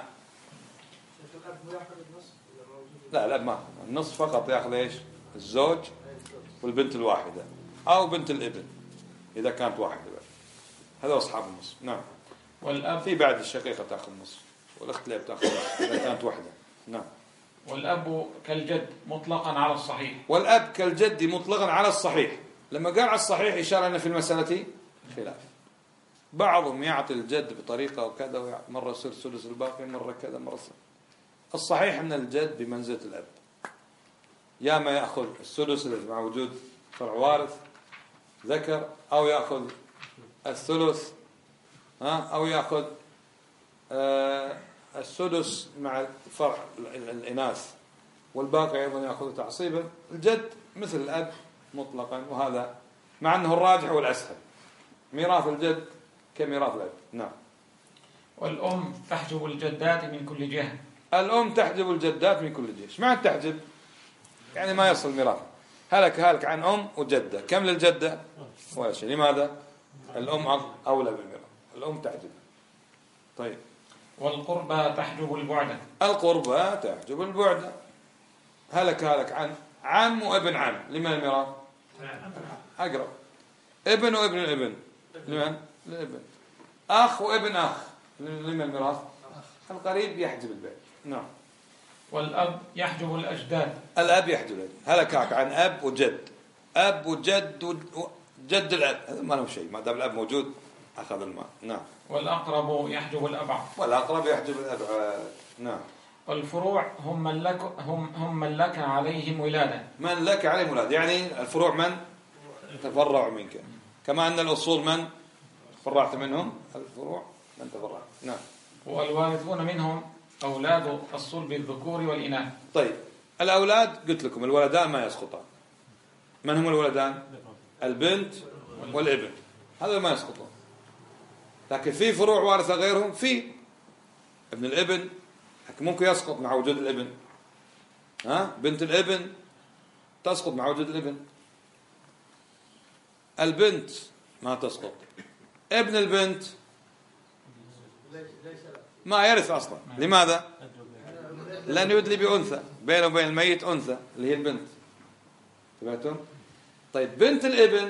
لا الأب ما النصف فقط يأخذ إيش؟ الزوج والبنت الواحدة أو بنت الابن إذا كانت واحدة بقى. هذا أصحاب النصف. نعم. والأب في بعد الشقيقة تأخذ النصف والأخت لا تأخذ إذا كانت واحدة. نعم. والأب كالجد مطلقا على الصحيح. والأب كالجد مطلقا على الصحيح. لما قال على الصحيح إشارة أن في المسألة خلاف، بعضهم يعطي الجد بطريقة وكذا، مرة يصير سدس الباقي مرة كذا مرة صحيح. الصحيح أن الجد بمنزلة الأب، يا ما يأخذ السدس مع وجود فرع وارث ذكر، أو يأخذ الثلث أو يأخذ آه السدس مع فرع الإناث والباقي أيضا يأخذ تعصيبا. الجد مثل الأب مطلقا، وهذا مع أنه الراجح والأسهل، ميراث الجد كميراث الأب. نعم. والأم تحجب الجدات من كل جهة. الأم تحجب الجدات من كل جهة. معنى تحجب؟ يعني ما يصل ميراث، هلك هلك عن أم وجدة، كم للجدة؟ ولا شيء. لماذا؟ الأم أولى بالميراث، الأم تحجب. طيب. والقربى تحجب البعد. القربى تحجب البعد. هلك هلك عن عم وابن عم، لمن الميراث؟ أقرب. ابن وابن الابن، لمن؟ للابن. أخ وابن أخ، لمن الميراث؟ القريب يحجب البعد. نعم. والأب يحجب الأجداد. الأب يحجب الأجداد. هلك هلك عن أب وجد، أب وجد وجد الأب، هذا ما له شيء، ما دام الأب موجود أخذ المال. نعم. والأقرب يحجب الأبعد. والأقرب يحجب الأبعد. نعم. والفروع هم من لك هم هم من لك عليهم ولادة. من لك عليهم ولادة، يعني الفروع من تفرعوا منك، كما أن الأصول من فرعت منهم، الفروع من تفرع. نعم. والوارثون منهم أولاد الصلب الذكور والإناث. طيب، الأولاد قلت لكم الولدان ما يسقطان. من هم الولدان؟ البنت والابن، هذا ما يسقطون. لكن في فروع وارثة غيرهم، في ابن الابن ممكن يسقط مع وجود الابن. ها، بنت الابن تسقط مع وجود الابن. البنت ما تسقط. ابن البنت ما يرث أصلا. لماذا؟ لأن يدلي بأنثى، بينه وبين الميت أنثى اللي هي البنت. تبعتم؟ طيب بنت الابن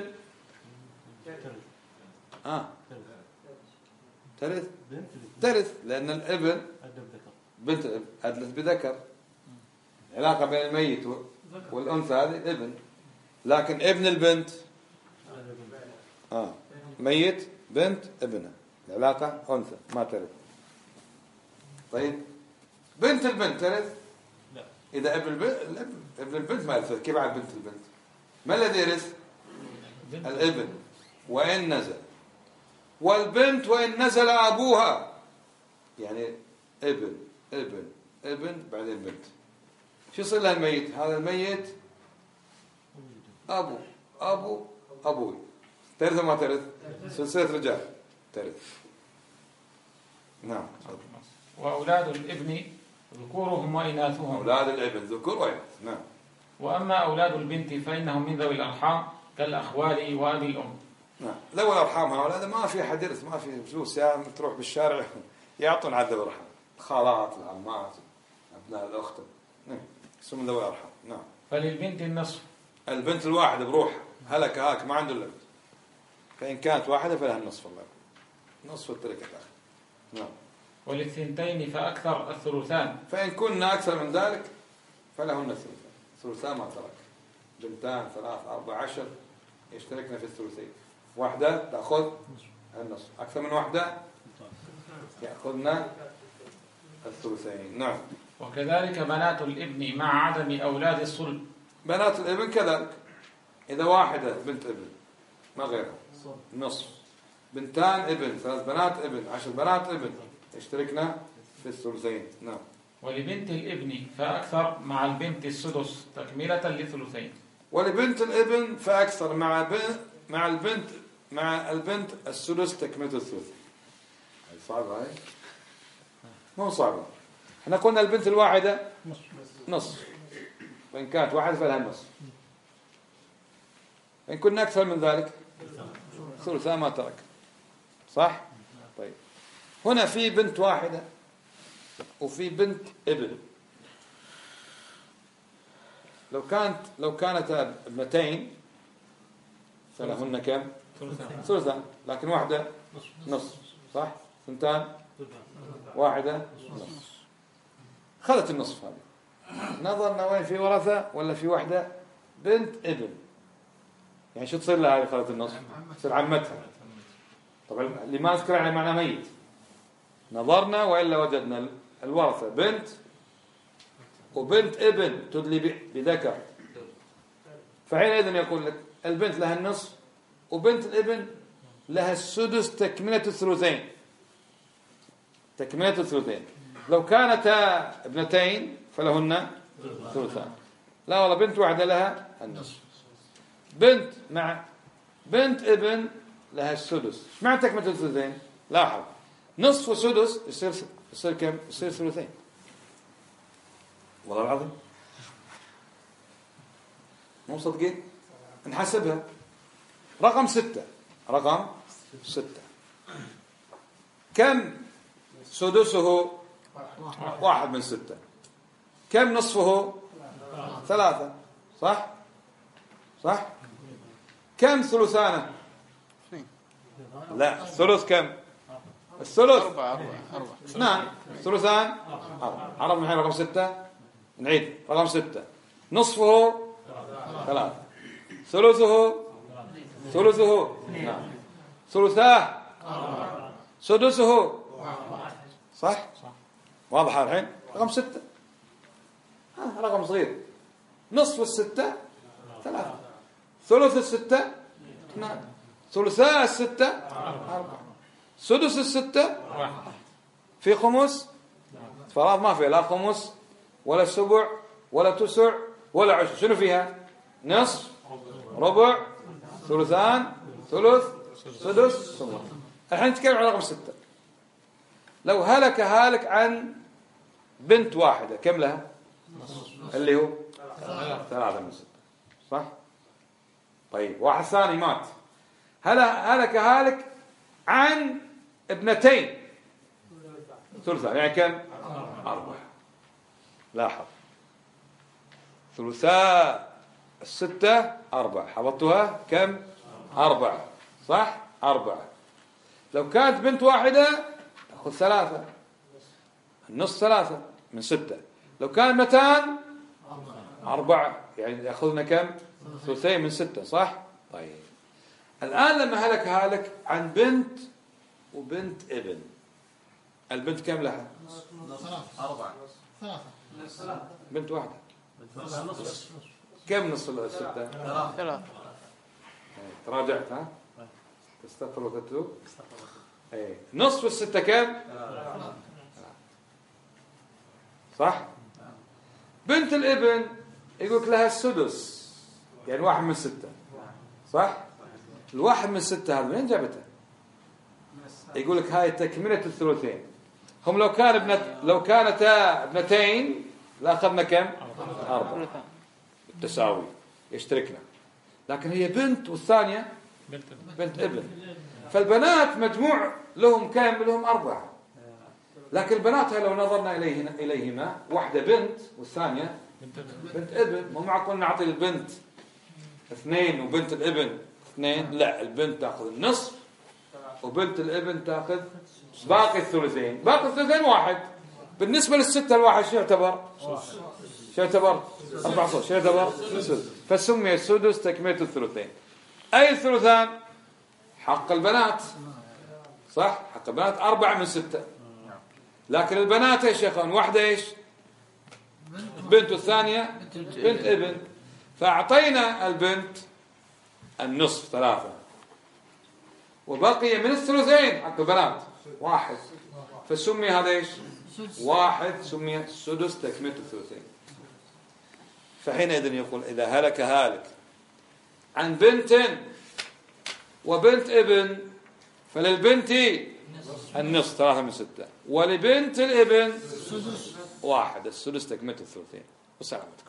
آه ترث ترث لأن الابن بنت الابن أدلت بذكر، علاقة بين الميت والأنثى هذه الابن. لكن ابن البنت آه ميت بنت ابنها، العلاقة أنثى ما ترث. طيب بنت البنت ترث؟ لا. إذا ابن البنت ابن البنت ما يرث، كيف على بنت البنت؟ ما الذي يرث؟ الابن وإن نزل، والبنت وإن نزل أبوها، يعني ابن ابن ابن بعدين بنت. شو يصير لها الميت؟ هذا الميت أبو أبو أبوي، ترث ما ترث؟ سلسلة رجال ترث. نعم. وأولاد الابن ذكورهم وإناثهم. أولاد الابن ذكور وإناث. نعم. وأما أولاد البنت فإنهم من ذوي الأرحام كالأخوال وأبي الأم. نعم. ذوي الأرحام هؤلاء ما في حد يرث، ما في فلوس، يعني تروح بالشارع يعطون على ذوي الأرحام، الخالات العمات أبناء الأخت. نعم. اسمهم ذوي الأرحام. نعم. فللبنت النصف. البنت الواحدة بروح هلك هاك ما عنده إلا، فإن كانت واحدة فلها النصف، الله نصف التركة الآخر. نعم. وللثنتين فأكثر الثلثان. فإن كنا أكثر من ذلك فلهن الثلثان. ثلثان ما ترك، بنتان ثلاث أربع عشر يشتركن في الثلثين، واحدة تأخذ النصف، أكثر من واحدة يأخذنا الثلثين. نعم. وكذلك بنات الابن مع عدم أولاد الصلب. بنات الابن كذلك، إذا واحدة بنت ابن ما غيرها نصف، بنتان ابن، ثلاث بنات ابن، عشر بنات ابن يشتركنا في الثلثين. نعم. ولبنت الابن فأكثر مع البنت السدس تكملة للثلثين. ولبنت الابن فأكثر مع بنت مع البنت مع البنت السدس تكملة الثلثين. هاي صعبة، هاي مو صعبة. احنا قلنا البنت الواحدة نصف، وإن كانت واحدة فلها نصف. إن كنا أكثر من ذلك ثلثان ما ترك. صح؟ طيب هنا في بنت واحدة وفي بنت ابن. لو كانت لو كانت ابنتين فلهن كم؟ ثلثان. لكن واحدة نصف. صح؟ ثنتان واحدة نصف. خذت النصف هذه. نظرنا وين في ورثة ولا في واحدة بنت ابن، يعني شو تصير لها هذه خذت النصف؟ تصير عمتها. طبعا اللي ما نذكر عليه معنى ميت. نظرنا وإلا وجدنا الورثة بنت وبنت ابن تدلي بذكر، فحينئذ يقول لك البنت لها النصف وبنت الابن لها السدس تكملة الثلثين. تكملة الثلثين. لو كانتا ابنتين فلهن ثلثان. لا والله بنت واحدة لها النصف. بنت مع بنت ابن لها السدس. ايش معنى تكملة الثلثين؟ لاحظ، نصف وسدس يصير يصير كم؟ يصير ثلثين. والله العظيم مو صدقين. نحسبها. رقم ستة، رقم ستة كم سدسه واحد من ستة. كم نصفه؟ ثلاثة. صح صح. كم ثلثانه؟ لا الثلث كم؟ الثلث أربعة أربعة أربعة اثنان. ثلثان أربعة. عرفنا الحين رقم ستة. نعيد رقم ستة. نصفه ثلاثة. ثلثه ثلثه نعم. ثلثاه سدسه صح. واضح الحين رقم ستة. ها رقم صغير. نصف الستة ثلاثة. ثلث الستة اثنان. ثلثاء الستة أربعة. سدس الستة في خمس. فراغ ما فيها لا خمس ولا سبع ولا تسع ولا عشر. شنو فيها؟ نصف ربع ثلثان ثلث سدس ثمن. الحين نتكلم عن رقم ستة. لو هلك هالك عن بنت واحدة كم لها؟ اللي هو ثلاثة من ستة. صح. طيب واحد ثاني مات. هلا هلك هالك عن ابنتين ثلثان يعني كم؟ أربعة. لاحظ ثلثاء الستة أربعة. حفظتها كم؟ أربعة. صح. أربعة. لو كانت بنت واحدة تأخذ ثلاثة. النص ثلاثة من ستة. لو كان متان أربعة يعني يأخذنا كم؟ ثلثين من ستة. صح. طيب الآن لما هلك هالك عن بنت وبنت ابن. البنت كم لها؟ أربعة. بنت واحدة. كم نص الستة؟ ثلاثة. تراجعت ها؟ تستغفر وتتوب. اي نصف الستة كم؟ صح. بنت الابن يقولك لها السدس يعني واحد من ستة. صح. الواحد من ستة هذا منين جابته؟ يقولك هاي تكملة الثلثين. هم لو كان ابنت لو كانتا ابنتين لاخذنا كم؟ أربعة بالتساوي يشتركنا. لكن هي بنت والثانية بنت بنت ابن. فالبنات مجموع لهم كم؟ لهم أربعة. لكن البنات لو نظرنا إليهما إليهما واحدة بنت والثانية بنت ابن. مو معقول نعطي البنت اثنين وبنت الابن اثنين. لا البنت تأخذ النصف وبنت الابن تأخذ باقي الثلثين. باقي الثلثين واحد. بالنسبة للستة الواحد شو يعتبر؟ شو يعتبر؟ أربعة صوت. شو يعتبر؟ سدس. فسمي السدس تكملة الثلثين. أي الثلثان؟ حق البنات. صح. حق البنات أربعة من ستة. لكن البنات ايش يا اخوان؟ واحدة ايش؟ بنت والثانية بنت ابن. فأعطينا البنت النصف ثلاثة وبقي من الثلثين حق البنات واحد. فسمي هذا ايش؟ واحد. سمي السدس تكملة الثلثين. فحينئذ يقول إذا هلك هالك عن بنت وبنت ابن فللبنت النصف ثلاثة من ستة ولبنت الابن واحد. السدس تكملة الثلثين. وسلامتكم.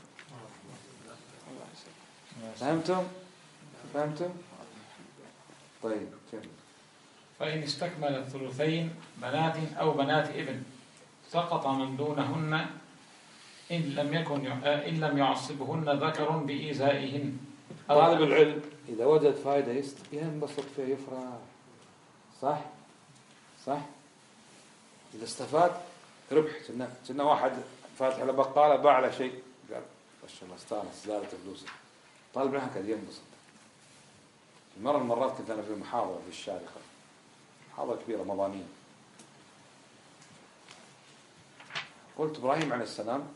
فهمتم؟ فهمتم؟ طيب. فإن استكمل الثلثين بنات أو بنات ابن سقط من دونهن إن لم يكن إن لم يعصبهن ذكر بإيذائهن. طالب العلم إذا وجد فائدة ينبسط فيها يفرح. صح صح. إذا استفاد ربح. كنا كنا واحد فاتح على بقالة باع له شيء قال ما شاء الله استانس زادت فلوسه. طالب العلم كان ينبسط. مرة من المرات كنت أنا في محاضرة في الشارقة. محاضرة كبيرة رمضانية. قلت إبراهيم عليه السلام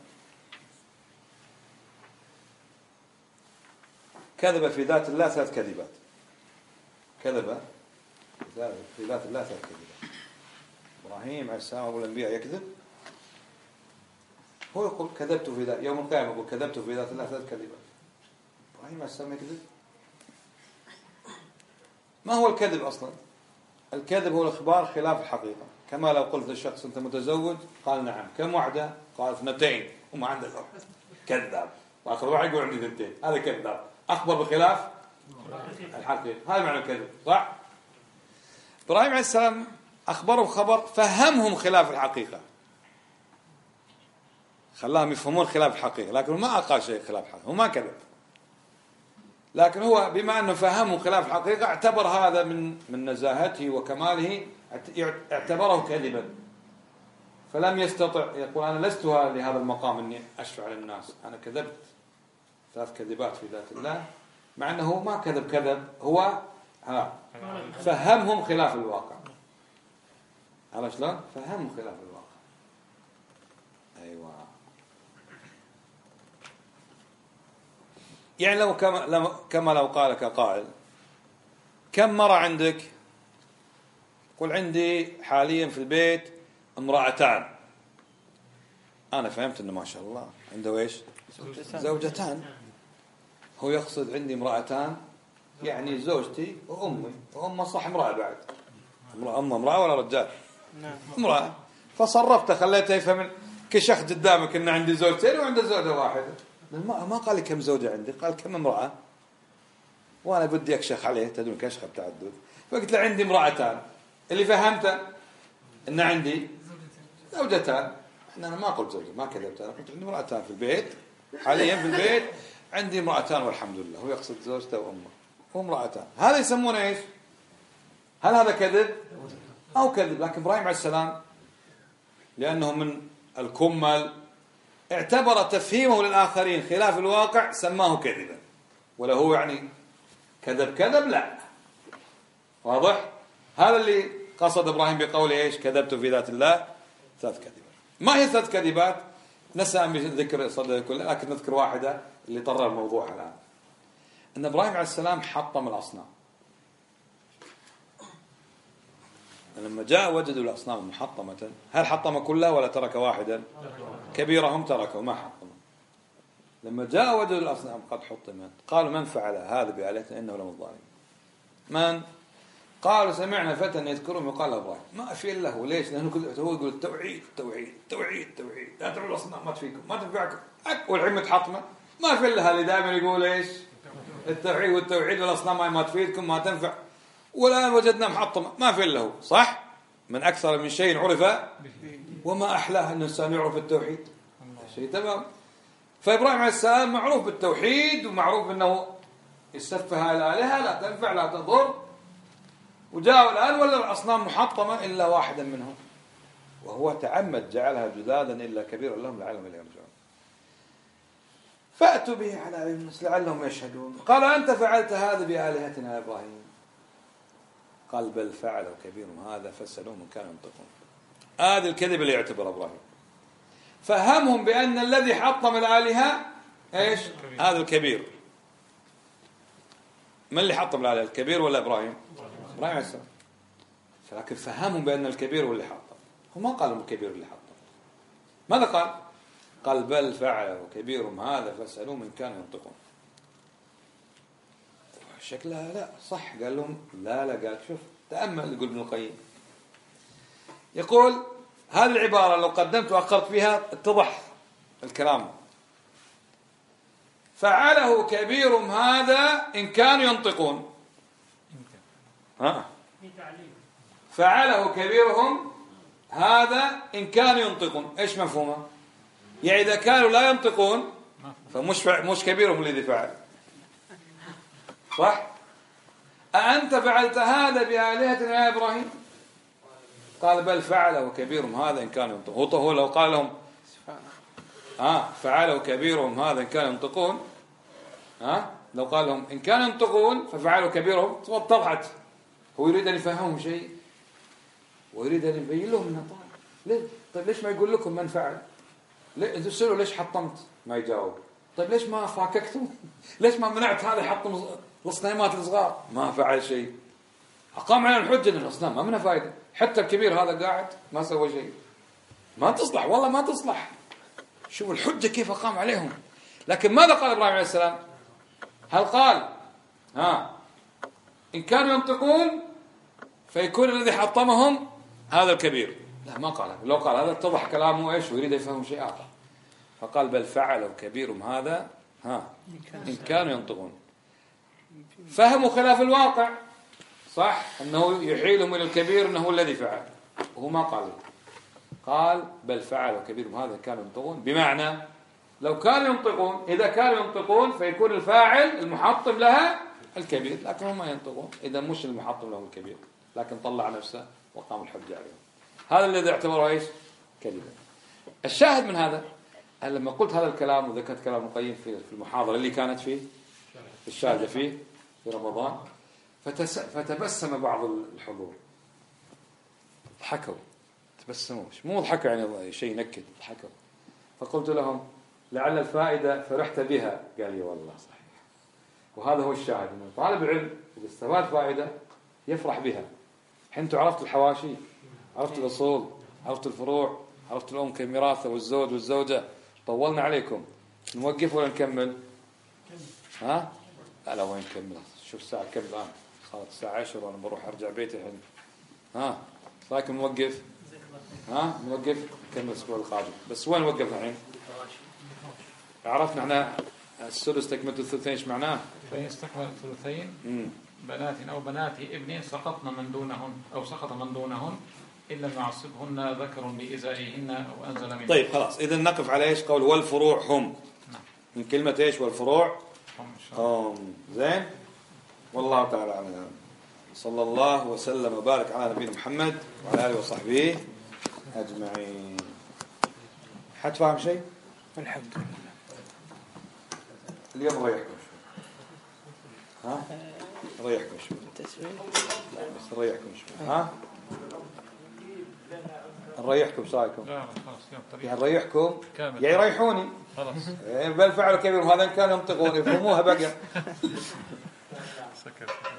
كذب في ذات الله ثلاث كذبات. كذب في ذات الله ثلاث كذبات. إبراهيم عليه السلام أبو الأنبياء يكذب. هو يقول كذبت في ذات يوم القيامة يقول كذبت في ذات الله ثلاث كذبات. إبراهيم عليه السلام يكذب. ما هو الكذب أصلا؟ الكذب هو الإخبار خلاف الحقيقة. كما لو قلت للشخص أنت متزوج قال نعم. كم واحدة؟ قال اثنتين وما عندك واحدة. كذاب. وآخر واحد يقول عندي اثنتين. هذا كذاب. أخبر بخلاف الحقيقة. هذا معنى الكذب. صح؟ إبراهيم عليه السلام أخبرهم خبر فهمهم خلاف الحقيقة، خلاهم يفهمون خلاف الحقيقة، لكن ما قال شيء خلاف الحقيقة، هو ما كذب، لكن هو بما أنه فهمهم خلاف الحقيقة اعتبر هذا من من نزاهته وكماله، اعتبره كذبا، فلم يستطع يقول أنا لست لهذا المقام أني أشفع للناس، أنا كذبت ثلاث كذبات في ذات الله، مع أنه ما كذب كذب، هو ها فهمهم خلاف الواقع. عرفت شلون؟ فهمهم خلاف الواقع. أيوة. يعني لو كما لو كما لو قالك قائل كم مرة عندك؟ قل عندي حاليا في البيت امرأتان. أنا فهمت إنه ما شاء الله عنده إيش؟ زوجتان. هو يقصد عندي امرأتان يعني زوجتي وأمي، وأمه صح امرأة بعد، امرأة أمه امرأة ولا رجال؟ امرأة. فصرفته خليته يفهم، كشخت قدامك إن عندي زوجتين وعنده زوجة واحدة. ما ما قال لي كم زوجة عندي، قال كم امرأة، وأنا بدي أكشخ عليه، تدرون كشخ بتعدد، فقلت له عندي امرأتان، اللي فهمته إن عندي زوجتان. أنا ما قلت زوجة، ما كذبت، أنا قلت عندي امرأتان في البيت، حاليا في البيت عندي امرأتان والحمد لله. هو يقصد زوجته وأمه وامرأتان، هذا يسمونه إيش؟ هل هذا كذب أو كذب؟ لكن إبراهيم عليه السلام لأنه من الكمل اعتبر تفهيمه للآخرين خلاف الواقع سماه كذبا، ولا هو يعني كذب كذب؟ لا. واضح؟ هذا اللي قصد إبراهيم بقوله إيش؟ كذبت في ذات الله ثلاث كذبات. ما هي ثلاث كذبات؟ نسأ بذكر صدق كله، لكن نذكر واحدة اللي طر الموضوع الآن. أن إبراهيم عليه السلام حطم الأصنام. لما جاء وجدوا الأصنام محطمة، هل حطم كلها ولا ترك واحدا؟ كبيرهم تركوا ما حطموا. لما جاء وجدوا الأصنام قد حطمت، قالوا من فعل هذا بآلهتنا إنه لمن الظالمين. من؟ قالوا سمعنا فتى يذكرهم يقال إبراهيم. ما في إلا هو. ليش؟ لأنه هو يقول التوحيد التوحيد التوحيد التوحيد، لا تعبدوا الأصنام، ما تفيكم ما تنفعكم، والحين متحطمة. ما في إلا اللي دائما يقول إيش؟ التوحيد والتوحيد، والأصنام ما تفيدكم ما تنفع، والآن وجدنا محطمة. ما في إلا هو. صح؟ من أكثر من شيء عرف وما أحلاه أن الإنسان يعرف التوحيد. شيء تمام. فإبراهيم عليه السلام معروف بالتوحيد، ومعروف أنه يسفها الآلهة لا تنفع لا تضر، وجاءوا الآن ولا الأصنام محطمة إلا واحدا منهم، وهو تعمد جعلها جذاذا إلا كبيرا لهم لعلهم يرجعون. فأتوا به على أعين الناس لعلهم يشهدون. قال أنت فعلت هذا بآلهتنا يا إبراهيم؟ قال بل فعلوا كبيرهم هذا فاسألوهم من كانوا ينطقون. هذا الكذب اللي يعتبر إبراهيم. فهمهم بأن الذي حطم الآلهة إيش؟ هذا الكبير. من اللي حطم الآلهة، الكبير ولا إبراهيم؟ إبراهيم عليه السلام. فلكن فهمهم بأن الكبير هو اللي حطم. هو ما قال الكبير اللي حطم. ماذا قال؟ قال بل فعلوا كبيرهم هذا فاسألوهم من كانوا ينطقون. شكلها لا صح. قال لهم لا لا قال شوف تأمل. يقول ابن القيم يقول هذه العبارة لو قدمت وأخرت فيها اتضح الكلام. فعله كبيرهم هذا إن كانوا ينطقون. ها فعله كبيرهم هذا إن كانوا ينطقون. إيش مفهومه؟ يعني إذا كانوا لا ينطقون فمش مش كبيرهم الذي فعل. صح؟ أأنت فعلت هذا بآلهتنا يا إبراهيم؟ قال بل فعله كبيرهم هذا إن كانوا ينطقون. هو لو قال لهم آه فعله كبيرهم هذا إن كانوا ينطقون، آه لو قال لهم إن كانوا ينطقون ففعلوا كبيرهم اتضحت. هو يريد أن يفهمهم شيء ويريد أن يبين لهم أنه طيب ليه؟ طيب ليش ما يقول لكم من فعل؟ ليه تسألوا ليش حطمت؟ ما يجاوب. طيب ليش ما فاككتم؟ ليش ما منعت هذا يحطم الأصنامات الصغار؟ ما فعل شيء. أقام علينا الحجة أن الأصنام ما منها فائدة. حتى الكبير هذا قاعد ما سوى شيء. ما تصلح والله ما تصلح. شوف الحجة كيف أقام عليهم. لكن ماذا قال إبراهيم عليه السلام؟ هل قال ها إن كانوا ينطقون فيكون الذي حطمهم هذا الكبير؟ لا ما قال. لو قال هذا اتضح كلامه إيش ويريد يفهم شيء آخر. فقال بل فعلوا كبيرهم هذا ها إن كانوا ينطقون. فهموا خلاف الواقع. صح أنه يحيلهم إلى الكبير أنه الذي فعل. وهو ما قال قال بل فعل كبيرهم هذا كانوا ينطقون، بمعنى لو كانوا ينطقون، إذا كانوا ينطقون فيكون الفاعل المحطم لها الكبير، لكن هم ما ينطقون، إذا مش المحطم لهم الكبير، لكن طلع نفسه وقام الحجة عليهم. هذا الذي اعتبره ايش؟ كذبا. الشاهد من هذا لما قلت هذا الكلام وذكرت كلام القيم في المحاضرة اللي كانت فيه في الشاهدة فيه في رمضان، فتس... فتبسم بعض الحضور، ضحكوا، تبسموا، مو ضحكوا يعني شيء نكد، ضحكوا. فقلت لهم لعل الفائدة فرحت بها. قال لي والله صحيح. وهذا هو الشاهد، من طالب العلم إذا استفاد فائدة يفرح بها. حين عرفت الحواشي، عرفت الأصول، عرفت الفروع، عرفت الأم كالميراث والزوج والزوجة. طولنا عليكم، نوقف ولا نكمل؟ ها؟ لا لا وين نكمل؟ شوف الساعة كم الآن؟ صارت الساعة عشر وأنا بروح أرجع بيتي الحين. ها؟ رايكم نوقف؟ ها؟ نوقف نكمل الأسبوع القادم. بس وين نوقف الحين؟ عرفنا احنا السدس تكملة الثلثين ايش معناه؟ فإن استكمل الثلثين بنات أو بنات ابن سقطن من دونهن أو سقط من دونهن إلا ما يعصبهن ذكر بإزائهن أو أنزل منه. طيب خلاص، إذا نقف على ايش؟ قول والفروع هم. نعم. من كلمة ايش؟ والفروع هم. هم. زين. والله تعالى عنها. صلى الله وسلم وبارك على نبينا محمد وعلى آله وصحبه أجمعين. حد فاهم شيء؟ الحمد لله. اليوم ريحكم شوي. ها؟ ريحكم شوي. بس ريحكم شوي. ها؟ نريحكم سايكم. لا خلاص يوم طريق. يعني نريحكم كامل. يعني يريحوني. خلاص. بل فعلوا كبير هذا كانوا ينطقون يفهموها بقى. سكر.